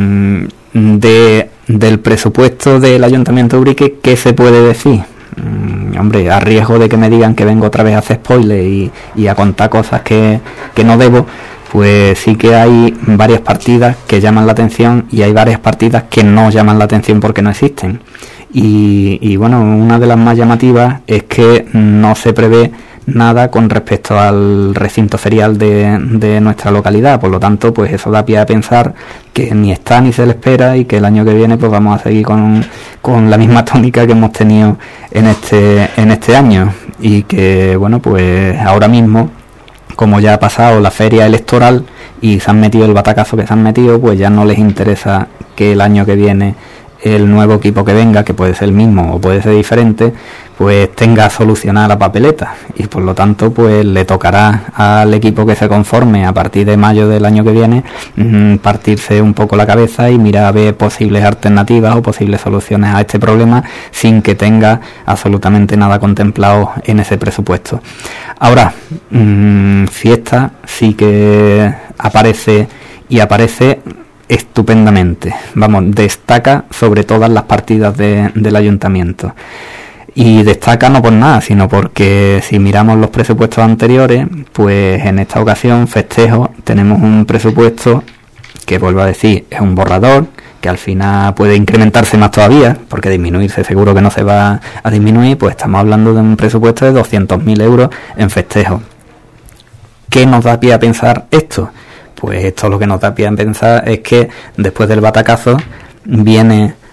B: del presupuesto del Ayuntamiento de Ubrique, ¿qué se puede decir? Hombre, a riesgo de que me digan que vengo otra vez a hacer spoiler y a contar cosas que no debo, pues sí que hay varias partidas que llaman la atención, y hay varias partidas que no llaman la atención porque no existen. Y bueno, una de las más llamativas es que no se prevé nada con respecto al recinto ferial de nuestra localidad. Por lo tanto, pues eso da pie a pensar que ni está ni se le espera, y que el año que viene pues vamos a seguir con la misma tónica que hemos tenido en este año, y que bueno, pues ahora mismo, como ya ha pasado la feria electoral y se han metido el batacazo que se han metido, pues ya no les interesa que el año que viene el nuevo equipo que venga, que puede ser el mismo o puede ser diferente, pues tenga solucionada la papeleta, y por lo tanto pues le tocará al equipo que se conforme a partir de mayo del año que viene partirse un poco la cabeza y mirar a ver posibles alternativas o posibles soluciones a este problema, sin que tenga absolutamente nada contemplado en ese presupuesto. Ahora, fiesta sí que aparece, y aparece estupendamente. Vamos, destaca sobre todas las partidas del ayuntamiento. Y destaca no por nada, sino porque si miramos los presupuestos anteriores, pues en esta ocasión, festejo, tenemos un presupuesto que, vuelvo a decir, es un borrador, que al final puede incrementarse más todavía, porque disminuirse seguro que no se va a disminuir. Pues estamos hablando de un presupuesto de 200.000 euros en festejo. ¿Qué nos da pie a pensar esto? Pues esto lo que nos da pie a pensar es que después del batacazo viene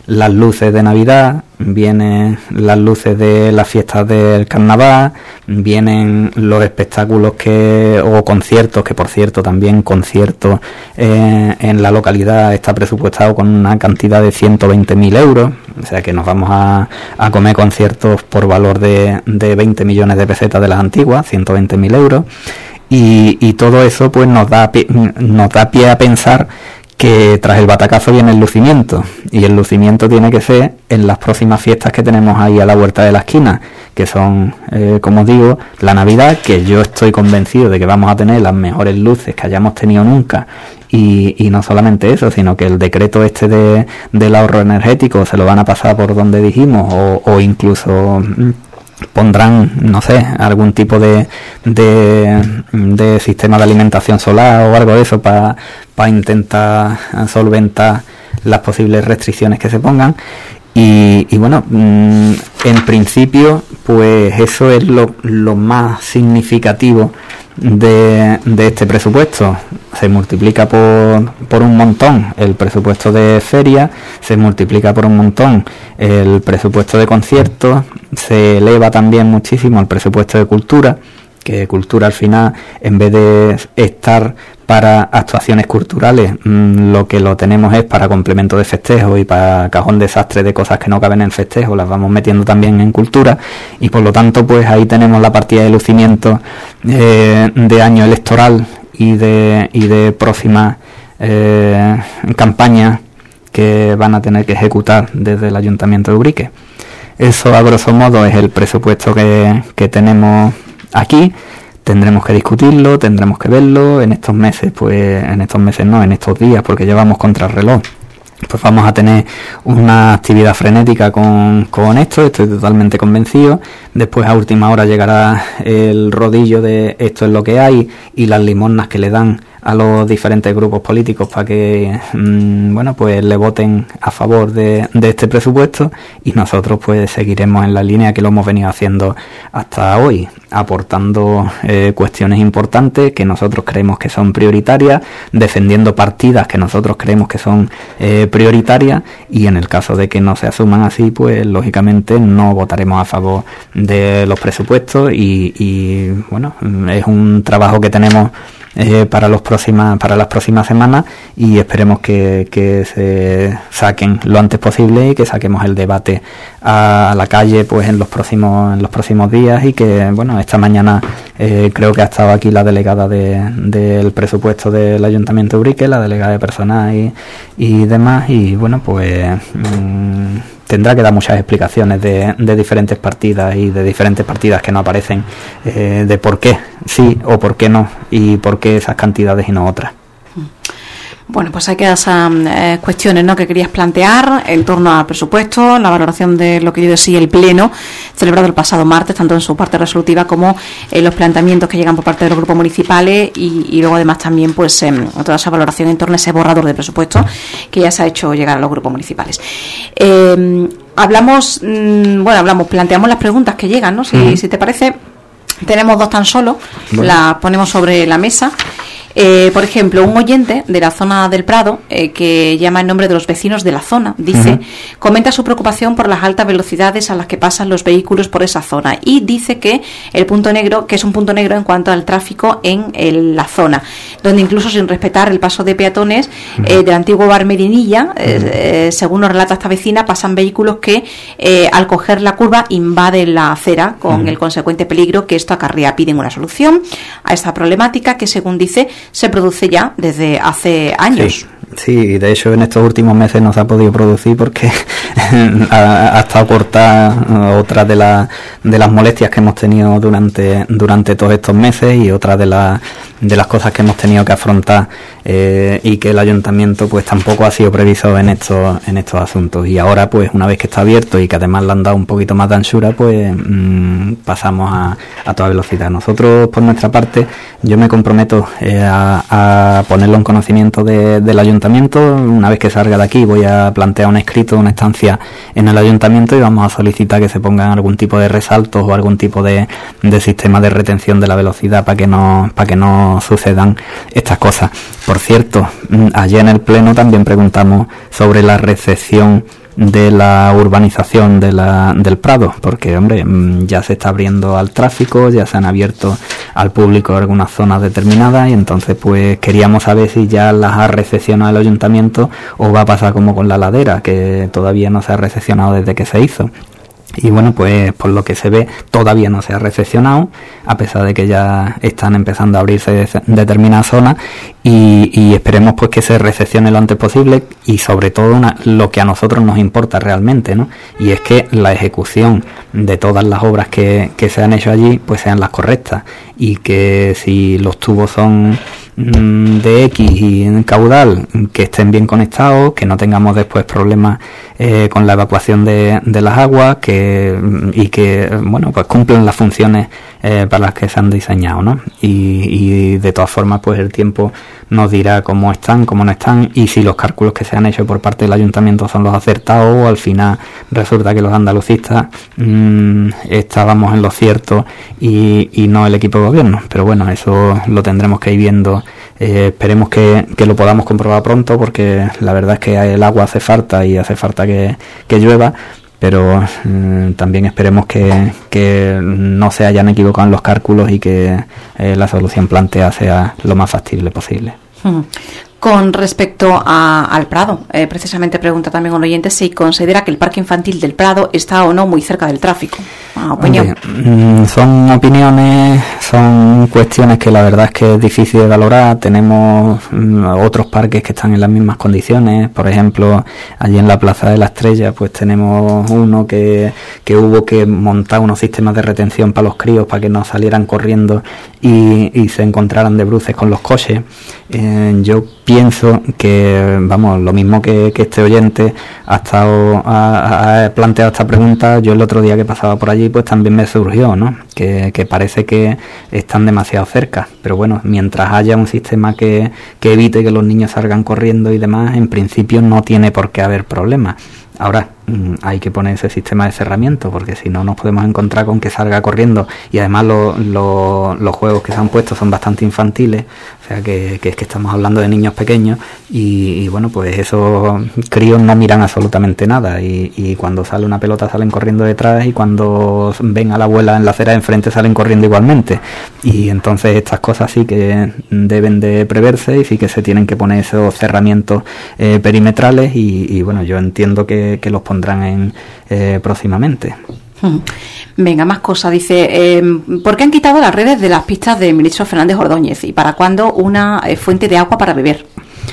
B: las luces de Navidad, vienen las luces de las fiestas del carnaval, vienen los espectáculos o conciertos, que por cierto también conciertos en la localidad está presupuestado con una cantidad de 120.000 euros, o sea que nos vamos a comer conciertos por valor de 20 millones de pesetas de las antiguas, 120.000 euros, y todo eso pues nos da pie a pensar que tras el batacazo viene el lucimiento, y el lucimiento tiene que ser en las próximas fiestas que tenemos ahí a la vuelta de la esquina, que son, como os digo, la Navidad, que yo estoy convencido de que vamos a tener las mejores luces que hayamos tenido nunca, y no solamente eso, sino que el decreto del ahorro energético se lo van a pasar por donde dijimos, o incluso pondrán, no sé, algún tipo de sistema de alimentación solar o algo de eso para intentar solventar las posibles restricciones que se pongan. Y bueno, en principio pues eso es lo más significativo de este presupuesto. Se multiplica por un montón el presupuesto de feria, se multiplica por un montón el presupuesto de conciertos, se eleva también muchísimo el presupuesto de cultura, que cultura al final, en vez de estar para actuaciones culturales, lo que lo tenemos es para complemento de festejo y para cajón desastre de cosas que no caben en festejo, las vamos metiendo también en cultura, y por lo tanto pues ahí tenemos la partida de lucimiento de año electoral y de próximas campañas que van a tener que ejecutar desde el Ayuntamiento de Ubrique. Eso a grosso modo es el presupuesto que tenemos aquí. Tendremos que discutirlo, tendremos que verlo en estos meses, en estos días, porque llevamos contrarreloj. Pues vamos a tener una actividad frenética con esto, estoy totalmente convencido. Después a última hora llegará el rodillo de esto es lo que hay y las limosnas que le dan a los diferentes grupos políticos para que pues le voten a favor de este presupuesto, y nosotros pues seguiremos en la línea que lo hemos venido haciendo hasta hoy, aportando cuestiones importantes que nosotros creemos que son prioritarias, defendiendo partidas que nosotros creemos que son prioritarias, y en el caso de que no se asuman así, pues lógicamente no votaremos a favor de los presupuestos, y bueno, es un trabajo que tenemos para las próximas semanas, y esperemos que se saquen lo antes posible y que saquemos el debate a la calle pues en los próximos días. Y que bueno, esta mañana creo que ha estado aquí la delegada del presupuesto del Ayuntamiento de Ubrique, la delegada de personal y demás, y bueno pues tendrá que dar muchas explicaciones de diferentes partidas y de diferentes partidas que no aparecen, de por qué sí o por qué no, y por qué esas cantidades y no otras.
A: Bueno, pues hay que esas cuestiones, ¿no?, que querías plantear en torno al presupuesto, la valoración de lo que dio de sí el Pleno, celebrado el pasado martes, tanto en su parte resolutiva como en los planteamientos que llegan por parte de los grupos municipales, y luego además también pues toda esa valoración en torno a ese borrador de presupuesto que ya se ha hecho llegar a los grupos municipales. Planteamos las preguntas que llegan, ¿no? Si te parece, tenemos dos tan solo, bueno, las ponemos sobre la mesa. Por ejemplo, un oyente de la zona del Prado, que llama en nombre de los vecinos de la zona, dice, comenta su preocupación por las altas velocidades a las que pasan los vehículos por esa zona, y dice que el punto negro, que es un punto negro en cuanto al tráfico en la zona, donde incluso sin respetar el paso de peatones del antiguo bar Medinilla, según nos relata esta vecina, pasan vehículos que al coger la curva invaden la acera con el consecuente peligro que esto acarrea. Piden una solución a esta problemática que, según dice, se produce ya desde hace años.
B: Sí, de hecho en estos últimos meses no se ha podido producir porque ha estado cortada otra de las molestias que hemos tenido durante todos estos meses, y otra de las cosas que hemos tenido que afrontar, y que el ayuntamiento pues tampoco ha sido previsor en estos asuntos. Y ahora pues una vez que está abierto y que además le han dado un poquito más de anchura, pues pasamos a toda velocidad. Nosotros por nuestra parte, yo me comprometo a ponerlo en conocimiento del ayuntamiento. Una vez que salga de aquí voy a plantear un escrito, una estancia en el ayuntamiento, y vamos a solicitar que se pongan algún tipo de resaltos o algún tipo de sistema de retención de la velocidad para que no sucedan estas cosas. Por cierto, ayer en el Pleno también preguntamos sobre la recepción de la urbanización del Prado, porque hombre, ya se está abriendo al tráfico, ya se han abierto al público algunas zonas determinadas, y entonces pues queríamos saber si ya las ha recepcionado el ayuntamiento o va a pasar como con la ladera, que todavía no se ha recepcionado desde que se hizo. Y bueno, pues por lo que se ve todavía no se ha recepcionado, a pesar de que ya están empezando a abrirse determinadas zonas, y esperemos pues que se recepcione lo antes posible, y sobre todo lo que a nosotros nos importa realmente, ¿no? Y es que la ejecución de todas las obras que se han hecho allí pues sean las correctas, y que si los tubos son de X y en caudal, que estén bien conectados, que no tengamos después problemas con la evacuación de las aguas, y que bueno, pues cumplan las funciones para las que se han diseñado, ¿no? Y de todas formas pues el tiempo nos dirá cómo están, cómo no están, y si los cálculos que se han hecho por parte del ayuntamiento son los acertados, o al final resulta que los andalucistas estábamos en lo cierto y no el equipo de gobierno. Pero bueno, eso lo tendremos que ir viendo. Esperemos que lo podamos comprobar pronto, porque la verdad es que el agua hace falta, y hace falta que llueva, pero también esperemos que no se hayan equivocado en los cálculos, y que la solución planteada sea lo más factible posible.
A: Con respecto al Prado, precisamente pregunta también un oyente si considera que el parque infantil del Prado está o no muy cerca del tráfico. Opinión.
B: Son opiniones, son cuestiones que la verdad es que es difícil de valorar. Tenemos otros parques que están en las mismas condiciones. Por ejemplo, allí en la Plaza de la Estrella pues tenemos uno que hubo que montar unos sistemas de retención para los críos, para que no salieran corriendo y se encontraran de bruces con los coches. Yo pienso que, vamos, lo mismo que este oyente ha planteado esta pregunta, yo el otro día que pasaba por allí pues también me surgió, ¿no? Que parece que están demasiado cerca, pero bueno, mientras haya un sistema que evite que los niños salgan corriendo y demás, en principio no tiene por qué haber problemas. Ahora hay que poner ese sistema de cerramiento, porque si no nos podemos encontrar con que salga corriendo, y además los juegos que se han puesto son bastante infantiles, o sea que es que estamos hablando de niños pequeños, y bueno, pues esos críos no miran absolutamente nada, y cuando sale una pelota salen corriendo detrás, y cuando ven a la abuela en la acera de enfrente salen corriendo igualmente, y entonces estas cosas sí que deben de preverse, y sí que se tienen que poner esos cerramientos perimetrales, y bueno, yo entiendo que los pondrán próximamente.
A: Venga, más cosas. Dice, ¿por qué han quitado las redes de las pistas del ministro Fernández Ordóñez? ¿Y para cuándo una fuente de agua para beber?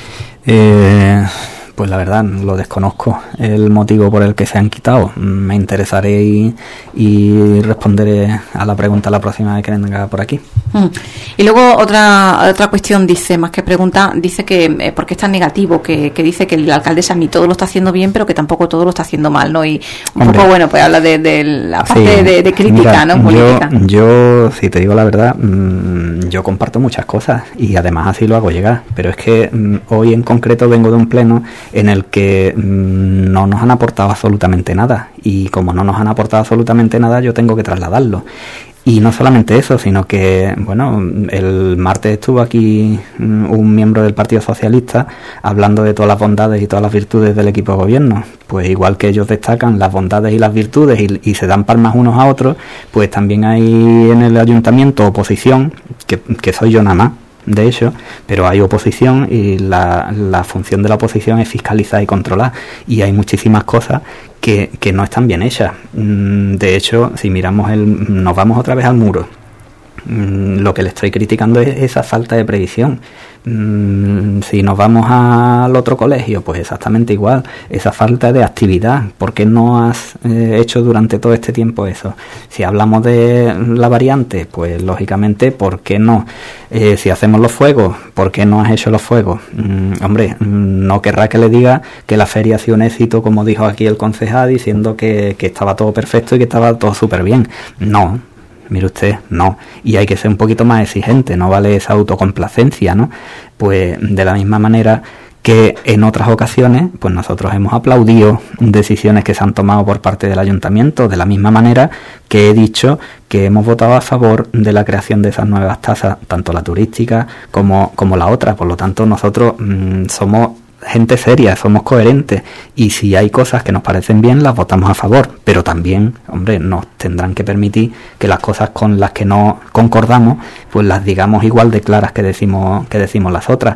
B: Pues la verdad lo desconozco, el motivo por el que se han quitado. Me interesaré y responderé a la pregunta la próxima vez que venga por aquí.
A: Y luego otra cuestión, dice, más que pregunta, dice que ¿por qué es tan negativo? Que dice que la alcaldesa ni todo lo está haciendo bien, pero que tampoco todo lo está haciendo mal, ¿no? Y un poco, bueno, pues habla de la parte sí, de crítica, mira, ¿no? Política.
B: Yo, si te digo la verdad, yo comparto muchas cosas, y además así lo hago llegar, pero es que hoy en concreto vengo de un pleno en el que no nos han aportado absolutamente nada, y como no nos han aportado absolutamente nada, yo tengo que trasladarlo. Y no solamente eso, sino que, bueno, el martes estuvo aquí un miembro del Partido Socialista hablando de todas las bondades y todas las virtudes del equipo de gobierno. Pues igual que ellos destacan las bondades y las virtudes y se dan palmas unos a otros, pues también hay en el ayuntamiento oposición, que soy yo nada más, de hecho, pero hay oposición, y la función de la oposición es fiscalizar y controlar, y hay muchísimas cosas que no están bien hechas. De hecho, si miramos nos vamos otra vez al muro, lo que le estoy criticando es esa falta de previsión. Si nos vamos al otro colegio, pues exactamente igual, esa falta de actividad. ¿Por qué no has hecho durante todo este tiempo eso? Si hablamos de la variante, pues lógicamente, ¿por qué no? Si hacemos los fuegos, ¿por qué no has hecho los fuegos? Hombre, no querrá que le diga que la feria ha sido un éxito, como dijo aquí el concejal, diciendo que estaba todo perfecto y que estaba todo súper bien. No. Mire usted, no. Y hay que ser un poquito más exigente, no vale esa autocomplacencia, ¿no? Pues de la misma manera que en otras ocasiones, pues nosotros hemos aplaudido decisiones que se han tomado por parte del ayuntamiento, de la misma manera que he dicho que hemos votado a favor de la creación de esas nuevas tasas, tanto la turística como la otra. Por lo tanto, nosotros somos gente seria, somos coherentes, y si hay cosas que nos parecen bien, las votamos a favor, pero también, hombre, nos tendrán que permitir que las cosas con las que no concordamos, pues las digamos igual de claras que decimos las otras.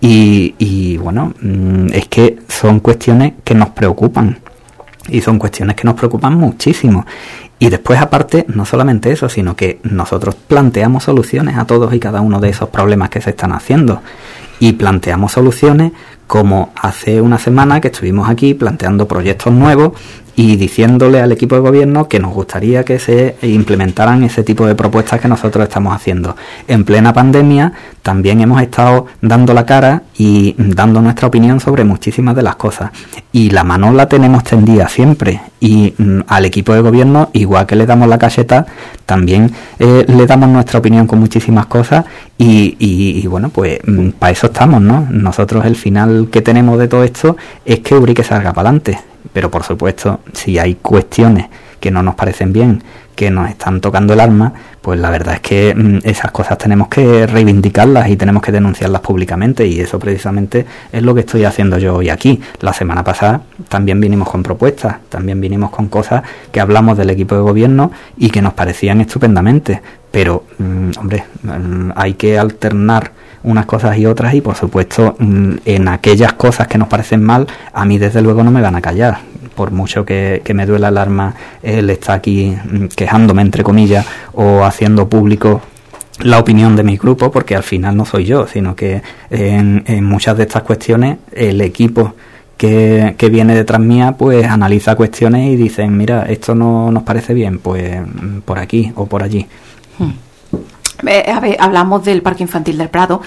B: Y bueno, es que son cuestiones que nos preocupan, y son cuestiones que nos preocupan muchísimo. Y después, aparte, no solamente eso, sino que nosotros planteamos soluciones a todos y cada uno de esos problemas que se están haciendo. Y planteamos soluciones como hace una semana que estuvimos aquí planteando proyectos nuevos y diciéndole al equipo de gobierno que nos gustaría que se implementaran ese tipo de propuestas que nosotros estamos haciendo. En plena pandemia también hemos estado dando la cara y dando nuestra opinión sobre muchísimas de las cosas. Y la mano la tenemos tendida siempre. Y al equipo de gobierno, igual que le damos la cacheta, también le damos nuestra opinión con muchísimas cosas. Y bueno, pues para eso estamos, ¿no? Nosotros el final que tenemos de todo esto es que Ubrique salga para adelante. Pero por supuesto, si hay cuestiones que no nos parecen bien, que nos están tocando el alma, pues la verdad es que esas cosas tenemos que reivindicarlas y tenemos que denunciarlas públicamente, y eso precisamente es lo que estoy haciendo yo hoy aquí. La semana pasada también vinimos con propuestas, también vinimos con cosas que hablamos del equipo de gobierno y que nos parecían estupendamente, pero hombre, hay que alternar unas cosas y otras, y por supuesto en aquellas cosas que nos parecen mal, a mí desde luego no me van a callar, por mucho que me duela el alma él está aquí quejándome entre comillas o haciendo público la opinión de mi grupo, porque al final no soy yo, sino que en muchas de estas cuestiones el equipo que viene detrás mía pues analiza cuestiones y dicen, mira, esto no nos parece bien, pues por aquí o por allí.
A: A ver, hablamos del Parque Infantil del Prado.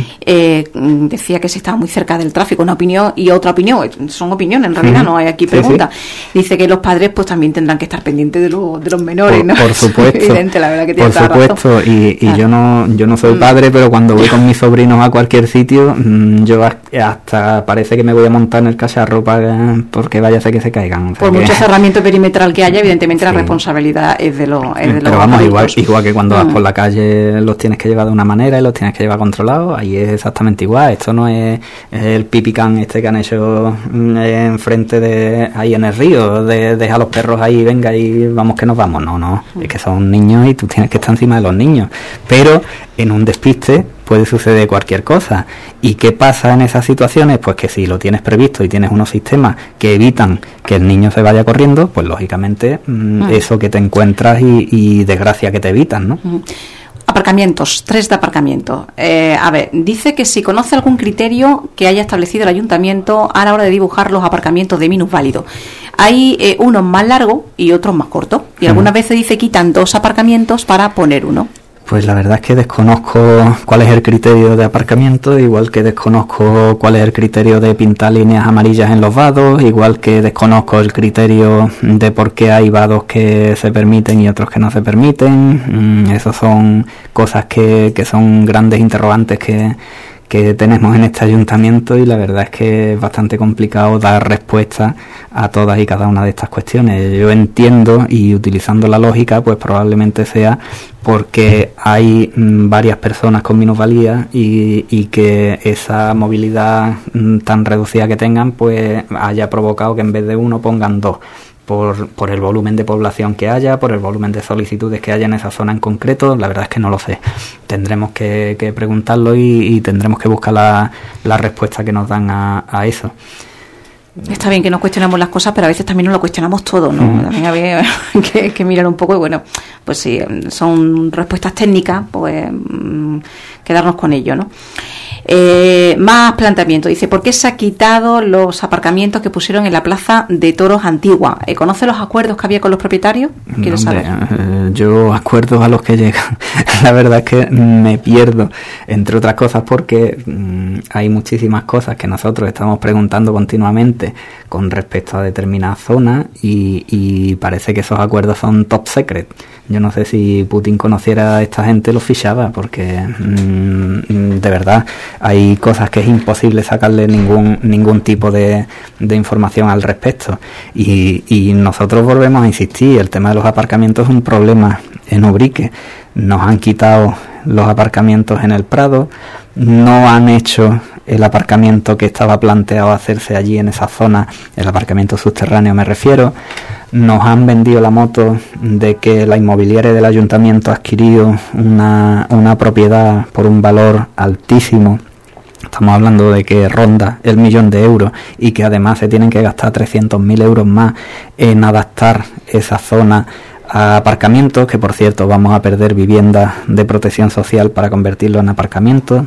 A: Decía que se estaba muy cerca del tráfico, una opinión y otra opinión. Son opiniones, en realidad, no hay aquí preguntas. Sí. Dice que los padres pues también tendrán que estar pendientes de los menores, ¿no?
B: Por supuesto.
A: Evidente, la verdad que tiene toda
B: razón. Y yo no soy padre, pero cuando voy con mis sobrinos a cualquier sitio, yo hasta parece que me voy a montar en el cacharro porque vaya a ser que se caigan. O sea,
A: por mucho cerramiento perimetral que haya, evidentemente la responsabilidad es de los
B: pero vamos, igual que cuando vas por la calle los tienes que llevar de una manera y los tienes que llevar controlados, ahí es exactamente igual. Esto no es el pipicán este que han hecho enfrente de ahí en el río, de dejar a los perros ahí, venga y vamos que nos vamos. No, es que son niños y tú tienes que estar encima de los niños, pero en un despiste puede suceder cualquier cosa. ¿Y qué pasa en esas situaciones? Pues que si lo tienes previsto y tienes unos sistemas que evitan que el niño se vaya corriendo, pues lógicamente eso que te encuentras y desgracia que te evitan, ¿no?
A: Aparcamientos, 3 de aparcamiento. A ver, dice que si conoce algún criterio que haya establecido el ayuntamiento a la hora de dibujar los aparcamientos de minusválidos. Hay unos más largos y otros más cortos. Y algunas veces dice quitan 2 aparcamientos para poner uno.
B: Pues la verdad es que desconozco cuál es el criterio de aparcamiento, igual que desconozco cuál es el criterio de pintar líneas amarillas en los vados, igual que desconozco el criterio de por qué hay vados que se permiten y otros que no se permiten. Esas son cosas que son grandes interrogantes que tenemos en este ayuntamiento, y la verdad es que es bastante complicado dar respuesta a todas y cada una de estas cuestiones. Yo entiendo, y utilizando la lógica, pues probablemente sea porque hay varias personas con minusvalía y que esa movilidad tan reducida que tengan pues haya provocado que en vez de uno pongan 2. Por el volumen de población que haya, por el volumen de solicitudes que haya en esa zona en concreto, la verdad es que no lo sé. Tendremos que preguntarlo y tendremos que buscar la respuesta que nos dan a eso.
A: Está bien que nos cuestionamos las cosas, pero a veces también nos lo cuestionamos todo, ¿no? También había que mirar un poco, y bueno, pues si son respuestas técnicas, pues quedarnos con ello, ¿no? Más planteamiento. Dice, ¿por qué se ha quitado los aparcamientos que pusieron en la plaza de toros antigua? ¿Conoce los acuerdos que había con los propietarios? Quiero saber.
B: Yo acuerdos a los que llegan, la verdad es que me pierdo, entre otras cosas porque hay muchísimas cosas que nosotros estamos preguntando continuamente con respecto a determinadas zonas y parece que esos acuerdos son top secret. Yo no sé si Putin conociera a esta gente, los fichaba, porque de verdad hay cosas que es imposible sacarle ningún tipo de información al respecto. Y nosotros volvemos a insistir, el tema de los aparcamientos es un problema en Ubrique. Nos han quitado los aparcamientos en el Prado, no han hecho el aparcamiento que estaba planteado hacerse allí en esa zona, el aparcamiento subterráneo me refiero. Nos han vendido la moto de que la inmobiliaria del ayuntamiento ha adquirido una propiedad por un valor altísimo. Estamos hablando de que ronda el 1.000.000 de euros y que además se tienen que gastar 300.000 euros más en adaptar esa zona a aparcamientos, que por cierto vamos a perder viviendas de protección social para convertirlo en aparcamientos.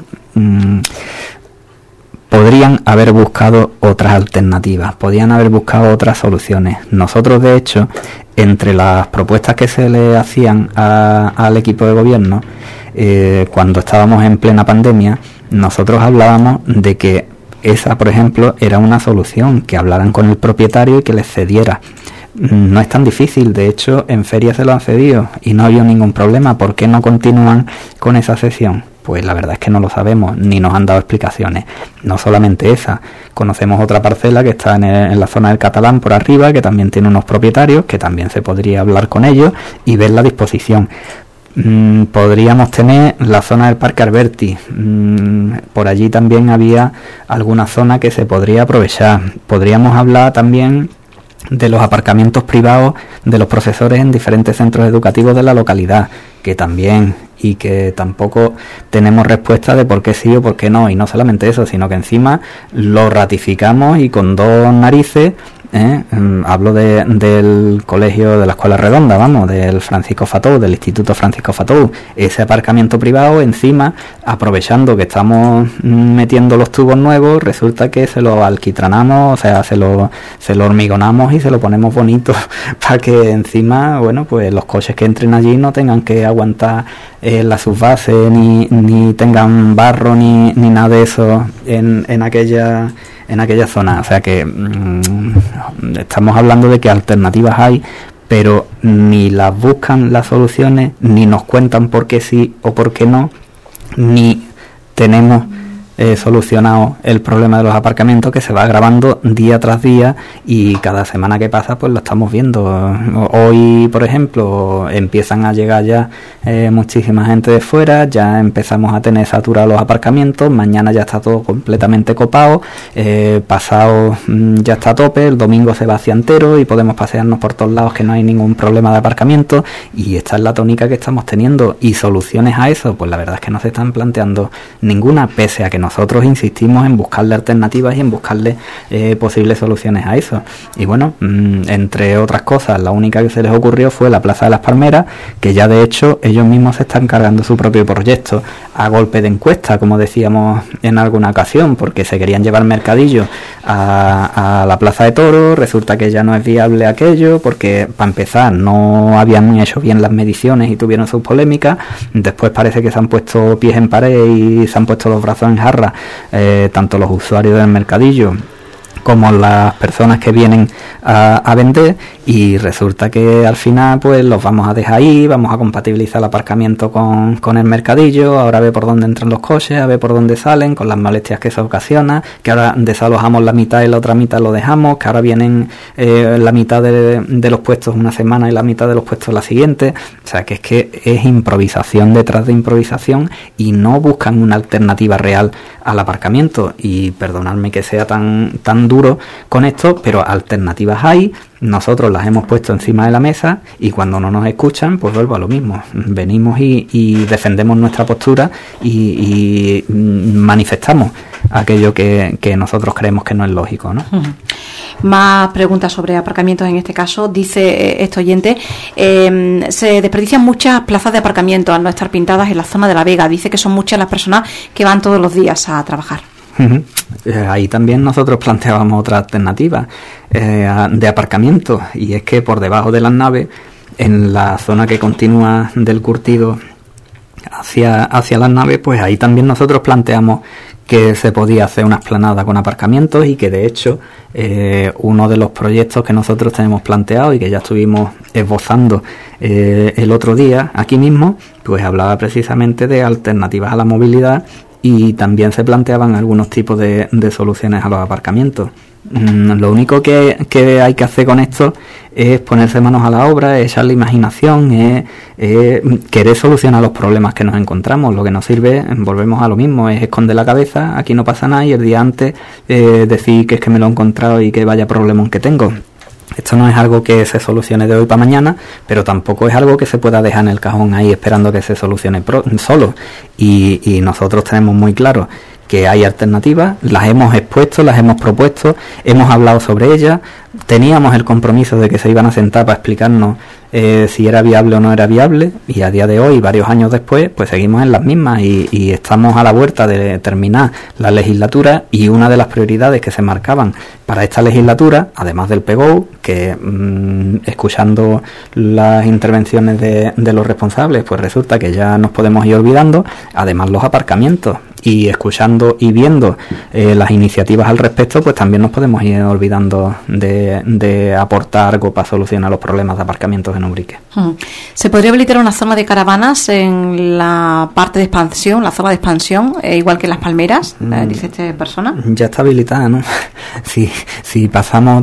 B: Podrían haber buscado otras alternativas, podían haber buscado otras soluciones. Nosotros, de hecho, entre las propuestas que se le hacían al equipo de gobierno, cuando estábamos en plena pandemia, nosotros hablábamos de que esa, por ejemplo, era una solución, que hablaran con el propietario y que les cediera. No es tan difícil, de hecho en ferias se lo han cedido y no ha habido ningún problema. ¿Por qué no continúan con esa cesión? Pues la verdad es que no lo sabemos, ni nos han dado explicaciones. No solamente esa, conocemos otra parcela que está en la zona del Catalán por arriba, que también tiene unos propietarios, que también se podría hablar con ellos y ver la disposición. Podríamos tener la zona del Parque Alberti, por allí también había alguna zona que se podría aprovechar. Podríamos hablar también de los aparcamientos privados de los profesores en diferentes centros educativos de la localidad, que también, y que tampoco tenemos respuesta de por qué sí o por qué no. Y no solamente eso, sino que encima lo ratificamos y con dos narices. Hablo del colegio de la Escuela Redonda, vamos, del Francisco Fatou, del Instituto Francisco Fatou. Ese aparcamiento privado, encima, aprovechando que estamos metiendo los tubos nuevos, resulta que se lo alquitranamos, o sea, se lo hormigonamos y se lo ponemos bonito para que encima, bueno, pues los coches que entren allí no tengan que aguantar la subbase, ni tengan barro, ni nada de eso en aquella zona. O sea que estamos hablando de que alternativas hay, pero ni las buscan las soluciones, ni nos cuentan por qué sí o por qué no, ni tenemos solucionado el problema de los aparcamientos, que se va agravando día tras día y cada semana que pasa pues lo estamos viendo. Hoy, por ejemplo, empiezan a llegar ya muchísima gente de fuera, ya empezamos a tener saturados los aparcamientos, mañana ya está todo completamente copado, pasado ya está a tope, el domingo se vacía entero y podemos pasearnos por todos lados que no hay ningún problema de aparcamiento, y esta es la tónica que estamos teniendo. Y soluciones a eso, pues la verdad es que no se están planteando ninguna, pese a que nosotros insistimos en buscarle alternativas y en buscarle posibles soluciones a eso. Y bueno, entre otras cosas, la única que se les ocurrió fue la Plaza de las Palmeras, que ya de hecho ellos mismos se están cargando su propio proyecto a golpe de encuesta, como decíamos en alguna ocasión, porque se querían llevar mercadillo a la Plaza de Toros. Resulta que ya no es viable aquello, porque para empezar no habían hecho bien las mediciones y tuvieron sus polémicas. Después parece que se han puesto pies en pared y se han puesto los brazos en jarra, tanto los usuarios del mercadillo como las personas que vienen a vender, y resulta que al final pues los vamos a dejar ahí, vamos a compatibilizar el aparcamiento con el mercadillo, ahora ve por dónde entran los coches, a ver por dónde salen, con las molestias que eso ocasiona, que ahora desalojamos la mitad y la otra mitad lo dejamos, que ahora vienen la mitad de los puestos una semana y la mitad de los puestos la siguiente. O sea que es improvisación detrás de improvisación y no buscan una alternativa real al aparcamiento. Y perdonadme que sea tan duro con esto, pero alternativas hay. Nosotros las hemos puesto encima de la mesa y cuando no nos escuchan, pues vuelvo a lo mismo. Venimos y defendemos nuestra postura y manifestamos aquello que nosotros creemos que no es lógico, ¿no?
A: Más preguntas sobre aparcamientos en este caso. Dice este oyente, se desperdician muchas plazas de aparcamiento al no estar pintadas en la zona de La Vega. Dice que son muchas las personas que van todos los días a trabajar.
B: Ahí también nosotros planteábamos otra alternativa de aparcamiento, y es que por debajo de las naves, en la zona que continúa del curtido hacia las naves, pues ahí también nosotros planteamos que se podía hacer una explanada con aparcamientos, y que de hecho uno de los proyectos que nosotros tenemos planteado y que ya estuvimos esbozando el otro día aquí mismo, pues hablaba precisamente de alternativas a la movilidad, y también se planteaban algunos tipos de soluciones a los aparcamientos. Lo único que hay que hacer con esto es ponerse manos a la obra, es echar la imaginación, es querer solucionar los problemas que nos encontramos. Lo que nos sirve, volvemos a lo mismo, es esconder la cabeza, aquí no pasa nada, y el día antes decir que es que me lo he encontrado y que vaya problemón que tengo. Esto no es algo que se solucione de hoy para mañana, pero tampoco es algo que se pueda dejar en el cajón ahí esperando que se solucione solo. Y nosotros tenemos muy claro que hay alternativas, las hemos expuesto, las hemos propuesto, hemos hablado sobre ellas, teníamos el compromiso de que se iban a sentar para explicarnos si era viable o no era viable, y a día de hoy, varios años después, pues seguimos en las mismas y estamos a la vuelta de terminar la legislatura, y una de las prioridades que se marcaban para esta legislatura, además del PGO, que escuchando las intervenciones de los responsables, pues resulta que ya nos podemos ir olvidando, además los aparcamientos, y escuchando y viendo las iniciativas al respecto, pues también nos podemos ir olvidando de aportar algo para solucionar los problemas de aparcamientos en Ubrique.
A: ¿Se podría habilitar una zona de caravanas en la parte de expansión, la zona de expansión, igual que en Las Palmeras, dice esta persona? Ya está habilitada, ¿no?
B: Si pasamos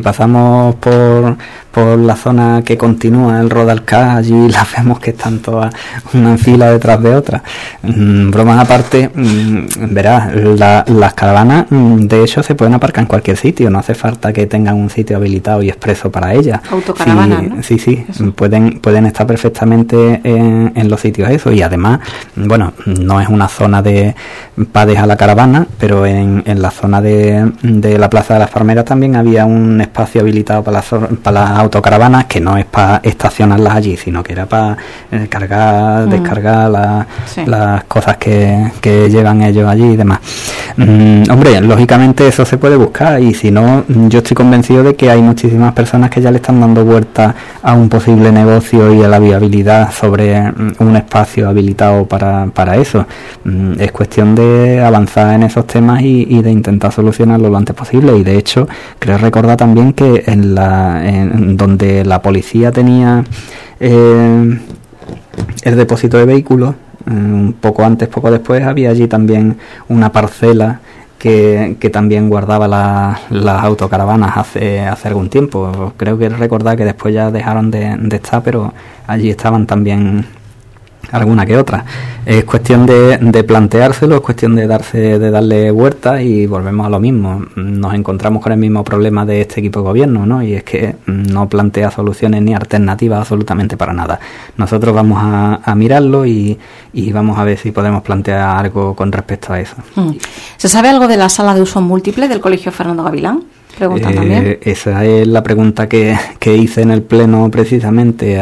B: por la zona que continúa el Rodalcá, allí las vemos que están todas una en fila detrás de otra. Bromas aparte, verás, las caravanas de hecho se pueden aparcar en cualquier sitio, no hace falta que tengan un sitio habilitado y expreso para ellas.
A: Autocaravanas, ¿no?
B: Sí, pueden estar perfectamente en los sitios esos, y además, bueno, no es una zona para dejar la caravana, pero en la zona de la Plaza de las Palmeras también había un espacio habilitado para las autocaravanas, que no es para estacionarlas allí, sino que era para cargar, descargar las cosas que llevan ellos allí y demás. Hombre, lógicamente eso se puede buscar, y si no, yo estoy convencido de que hay muchísimas personas que ya le están dando vuelta a un posible negocio y a la viabilidad sobre un espacio habilitado para eso. Es cuestión de avanzar en esos temas y de intentar solucionarlo lo antes posible. Y de hecho, creo recordar también que en donde la policía tenía el depósito de vehículos, un poco antes, poco después, había allí también una parcela que también guardaba las autocaravanas hace algún tiempo. Creo que recordar que después ya dejaron de estar, pero allí estaban también alguna que otra. Es cuestión de planteárselo, es cuestión de darle vueltas, y volvemos a lo mismo. Nos encontramos con el mismo problema de este equipo de gobierno, ¿no? Y es que no plantea soluciones ni alternativas absolutamente para nada. Nosotros vamos a mirarlo y vamos a ver si podemos plantear algo con respecto a eso.
A: ¿Se sabe algo de la sala de uso múltiple del Colegio Fernando Gavilán? Preguntan también.
B: Esa es la pregunta que hice en el pleno precisamente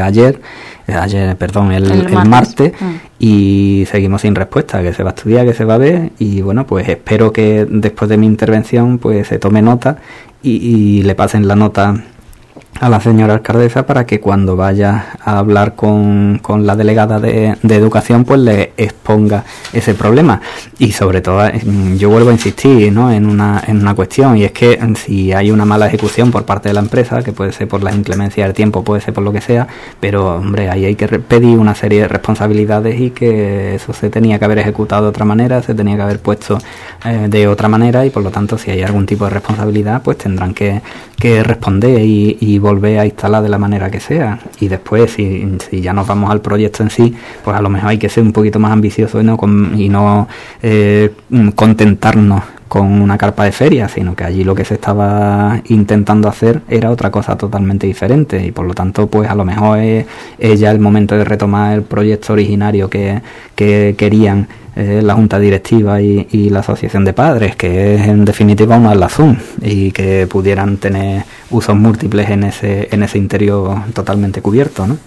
B: el martes, y seguimos sin respuesta, que se va a estudiar, que se va a ver, y bueno, pues espero que después de mi intervención pues se tome nota y le pasen la nota a la señora alcaldesa para que cuando vaya a hablar con la delegada de educación pues le exponga ese problema. Y sobre todo yo vuelvo a insistir, ¿no?, en una cuestión, y es que si hay una mala ejecución por parte de la empresa, que puede ser por la inclemencia del tiempo, puede ser por lo que sea, pero hombre, ahí hay que pedir una serie de responsabilidades, y que eso se tenía que haber ejecutado de otra manera, se tenía que haber puesto de otra manera, y por lo tanto si hay algún tipo de responsabilidad pues tendrán que responder y volver a instalar de la manera que sea. Y después si ya nos vamos al proyecto en sí, pues a lo mejor hay que ser un poquito más ambicioso y no contentarnos con una carpa de feria, sino que allí lo que se estaba intentando hacer era otra cosa totalmente diferente, y por lo tanto pues a lo mejor es ya el momento de retomar el proyecto originario que querían la Junta Directiva y la Asociación de Padres, que es en definitiva una Alazún, y que pudieran tener usos múltiples en ese interior totalmente cubierto, ¿no?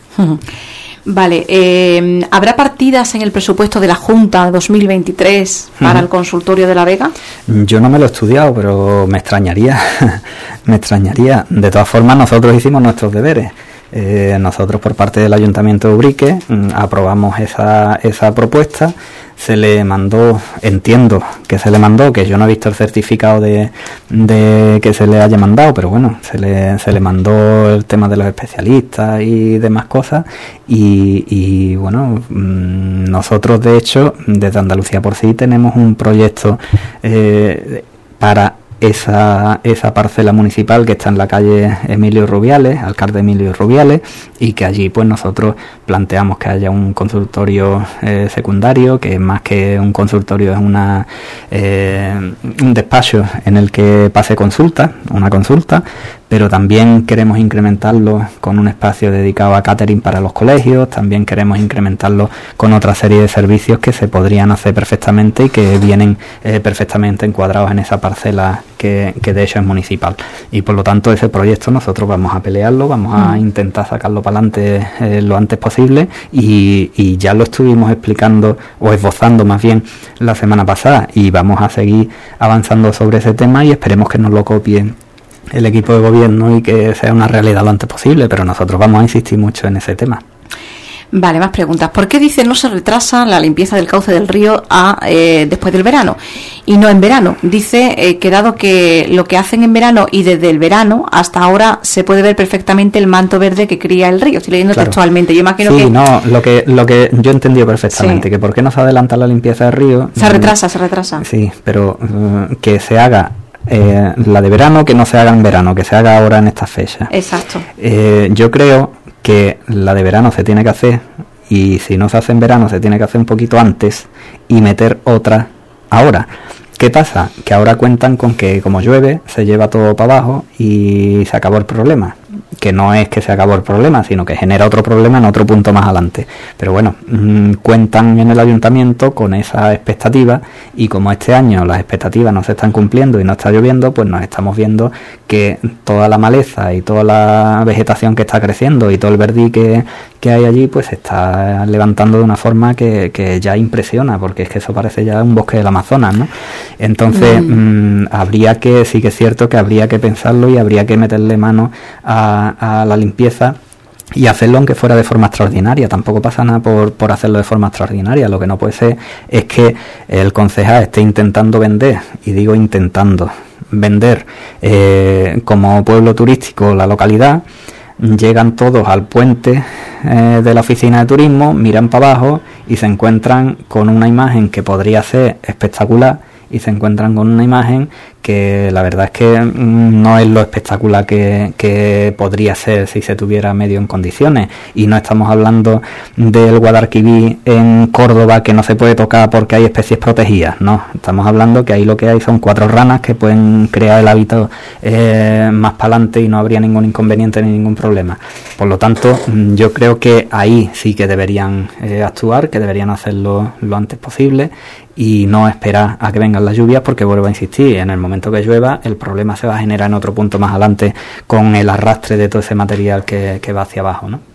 A: Vale, ¿habrá partidas en el presupuesto de la Junta 2023 para el consultorio de La Vega?
B: Yo no me lo he estudiado, pero me extrañaría. Me extrañaría. De todas formas, nosotros hicimos nuestros deberes. Nosotros, por parte del Ayuntamiento de Ubrique, aprobamos esa propuesta. Se le mandó, entiendo que se le mandó, que yo no he visto el certificado de que se le haya mandado, pero bueno, se le mandó el tema de los especialistas y demás cosas, y bueno, nosotros de hecho desde Andalucía por sí tenemos un proyecto para esa parcela municipal que está en la calle Emilio Rubiales, alcalde Emilio Rubiales, y que allí pues nosotros planteamos que haya un consultorio secundario, que más que un consultorio es un despacho en el que pase una consulta, pero también queremos incrementarlo con un espacio dedicado a catering para los colegios, también queremos incrementarlo con otra serie de servicios que se podrían hacer perfectamente y que vienen perfectamente encuadrados en esa parcela que de hecho es municipal. Y por lo tanto ese proyecto nosotros vamos a pelearlo, vamos a intentar sacarlo para adelante lo antes posible y ya lo estuvimos explicando o esbozando más bien la semana pasada y vamos a seguir avanzando sobre ese tema y esperemos que nos lo copien el equipo de gobierno y que sea una realidad lo antes posible, pero nosotros vamos a insistir mucho en ese tema.
A: Vale, más preguntas. ¿Por qué dice no se retrasa la limpieza del cauce del río después del verano y no en verano? Dice que dado que lo que hacen en verano y desde el verano hasta ahora se puede ver perfectamente el manto verde que cría el río. Estoy leyendo textualmente. Yo imagino
B: sí,
A: que...
B: no, lo que yo he entendido perfectamente, que por qué no se adelanta la limpieza del río...
A: Se retrasa.
B: Sí, pero que se haga la de verano, que no se haga en verano, que se haga ahora en esta fecha.
A: Exacto.
B: Yo creo que la de verano se tiene que hacer y si no se hace en verano se tiene que hacer un poquito antes y meter otra ahora. ¿Qué pasa? Que ahora cuentan con que como llueve se lleva todo para abajo y se acabó el problema. Que no es que se acabó el problema, sino que genera otro problema en otro punto más adelante. Pero bueno, cuentan en el ayuntamiento con esa expectativa y como este año las expectativas no se están cumpliendo y no está lloviendo, pues nos estamos viendo que toda la maleza y toda la vegetación que está creciendo y todo el verdí que hay allí, pues se está levantando de una forma que ya impresiona, porque es que eso parece ya un bosque del Amazonas, ¿no? Entonces, habría que, sí que es cierto que habría que pensarlo y habría que meterle mano a la limpieza y hacerlo aunque fuera de forma extraordinaria. Tampoco pasa nada por hacerlo de forma extraordinaria. Lo que no puede ser es que el concejal esté intentando vender, y digo intentando vender como pueblo turístico la localidad. Llegan todos al puente de la oficina de turismo, miran para abajo y se encuentran con una imagen que podría ser espectacular y se encuentran con una imagen que la verdad es que no es lo espectacular que podría ser si se tuviera medio en condiciones. Y no estamos hablando del Guadalquivir en Córdoba que no se puede tocar porque hay especies protegidas, no, estamos hablando que ahí lo que hay son 4 ranas que pueden crear el hábitat más para adelante y no habría ningún inconveniente ni ningún problema. Por lo tanto, yo creo que ahí sí que deberían actuar, que deberían hacerlo lo antes posible y no esperar a que vengan las lluvias, porque vuelvo a insistir, en el momento que llueva el problema se va a generar en otro punto más adelante con el arrastre de todo ese material que va hacia abajo, ¿no?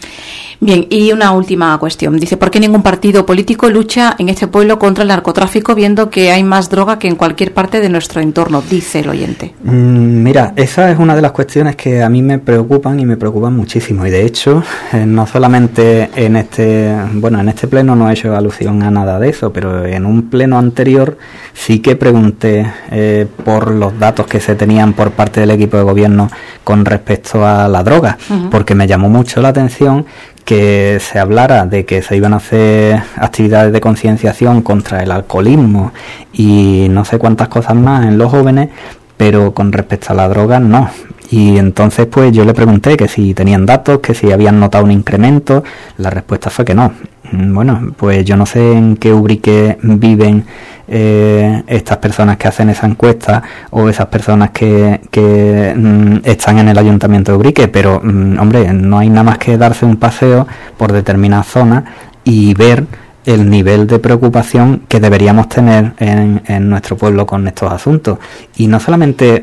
A: Bien, y una última cuestión. Dice, ¿por qué ningún partido político lucha en este pueblo contra el narcotráfico viendo que hay más droga que en cualquier parte de nuestro entorno? Dice el oyente.
B: Mira, esa es una de las cuestiones que a mí me preocupan y me preocupan muchísimo. Y de hecho, no solamente en este pleno no he hecho alusión a nada de eso, pero en un pleno anterior sí que pregunté por los datos que se tenían por parte del equipo de gobierno con respecto a la droga, porque me llamó mucho la atención que se hablara de que se iban a hacer actividades de concienciación contra el alcoholismo y no sé cuántas cosas más en los jóvenes, pero con respecto a la droga no. Y entonces pues yo le pregunté que si tenían datos, que si habían notado un incremento. La respuesta fue que no. Bueno, pues yo no sé en qué ubrique viven estas personas que hacen esa encuesta o esas personas que están en el ayuntamiento de Ubrique, pero hombre, no hay nada más que darse un paseo por determinadas zonas y ver el nivel de preocupación que deberíamos tener en nuestro pueblo con estos asuntos. Y no solamente,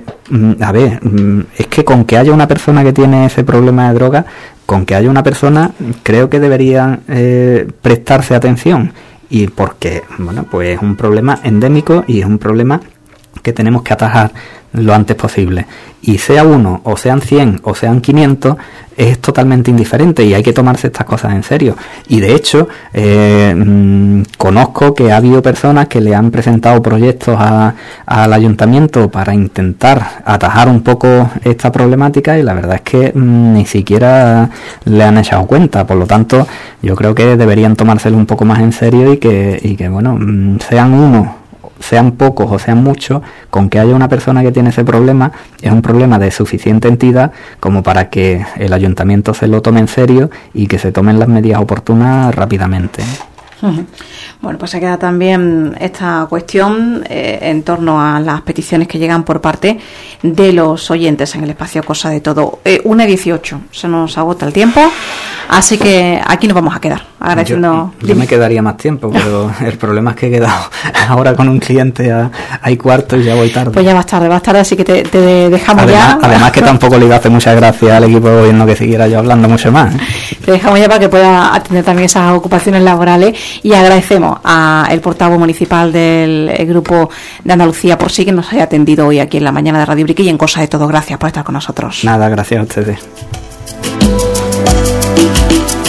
B: es que con que haya una persona que tiene ese problema de droga, con que haya una persona, creo que debería prestarse atención. Y porque, bueno, pues es un problema endémico y es un problema que tenemos que atajar lo antes posible. Y sea uno, o sean 100, o sean 500, es totalmente indiferente y hay que tomarse estas cosas en serio. Y de hecho, conozco que ha habido personas que le han presentado proyectos al ayuntamiento para intentar atajar un poco esta problemática y la verdad es que ni siquiera le han echado cuenta. Por lo tanto, yo creo que deberían tomárselo un poco más en serio y que bueno, sean 1, sean pocos o sean muchos, con que haya una persona que tiene ese problema, es un problema de suficiente entidad como para que el ayuntamiento se lo tome en serio y que se tomen las medidas oportunas rápidamente.
A: Bueno, pues se queda también esta cuestión en torno a las peticiones que llegan por parte de los oyentes en el espacio Cosa de Todo. 1:18, se nos agota el tiempo, así que aquí nos vamos a quedar. Agradeciendo.
B: Yo me quedaría más tiempo, pero el problema es que he quedado ahora con un cliente a 1:15 y ya voy tarde.
A: Pues ya vas tarde, así que te dejamos ya.
B: Además que tampoco le iba a hacer muchas gracias al equipo de gobierno que siguiera yo hablando mucho más.
A: Te dejamos ya para que pueda atender también esas ocupaciones laborales y agradecemos al portavoz municipal del Grupo de Andalucía por sí que nos haya atendido hoy aquí en la mañana de Radio Brique y en Cosa de Todo. Gracias por estar con nosotros.
B: Nada, gracias a ustedes.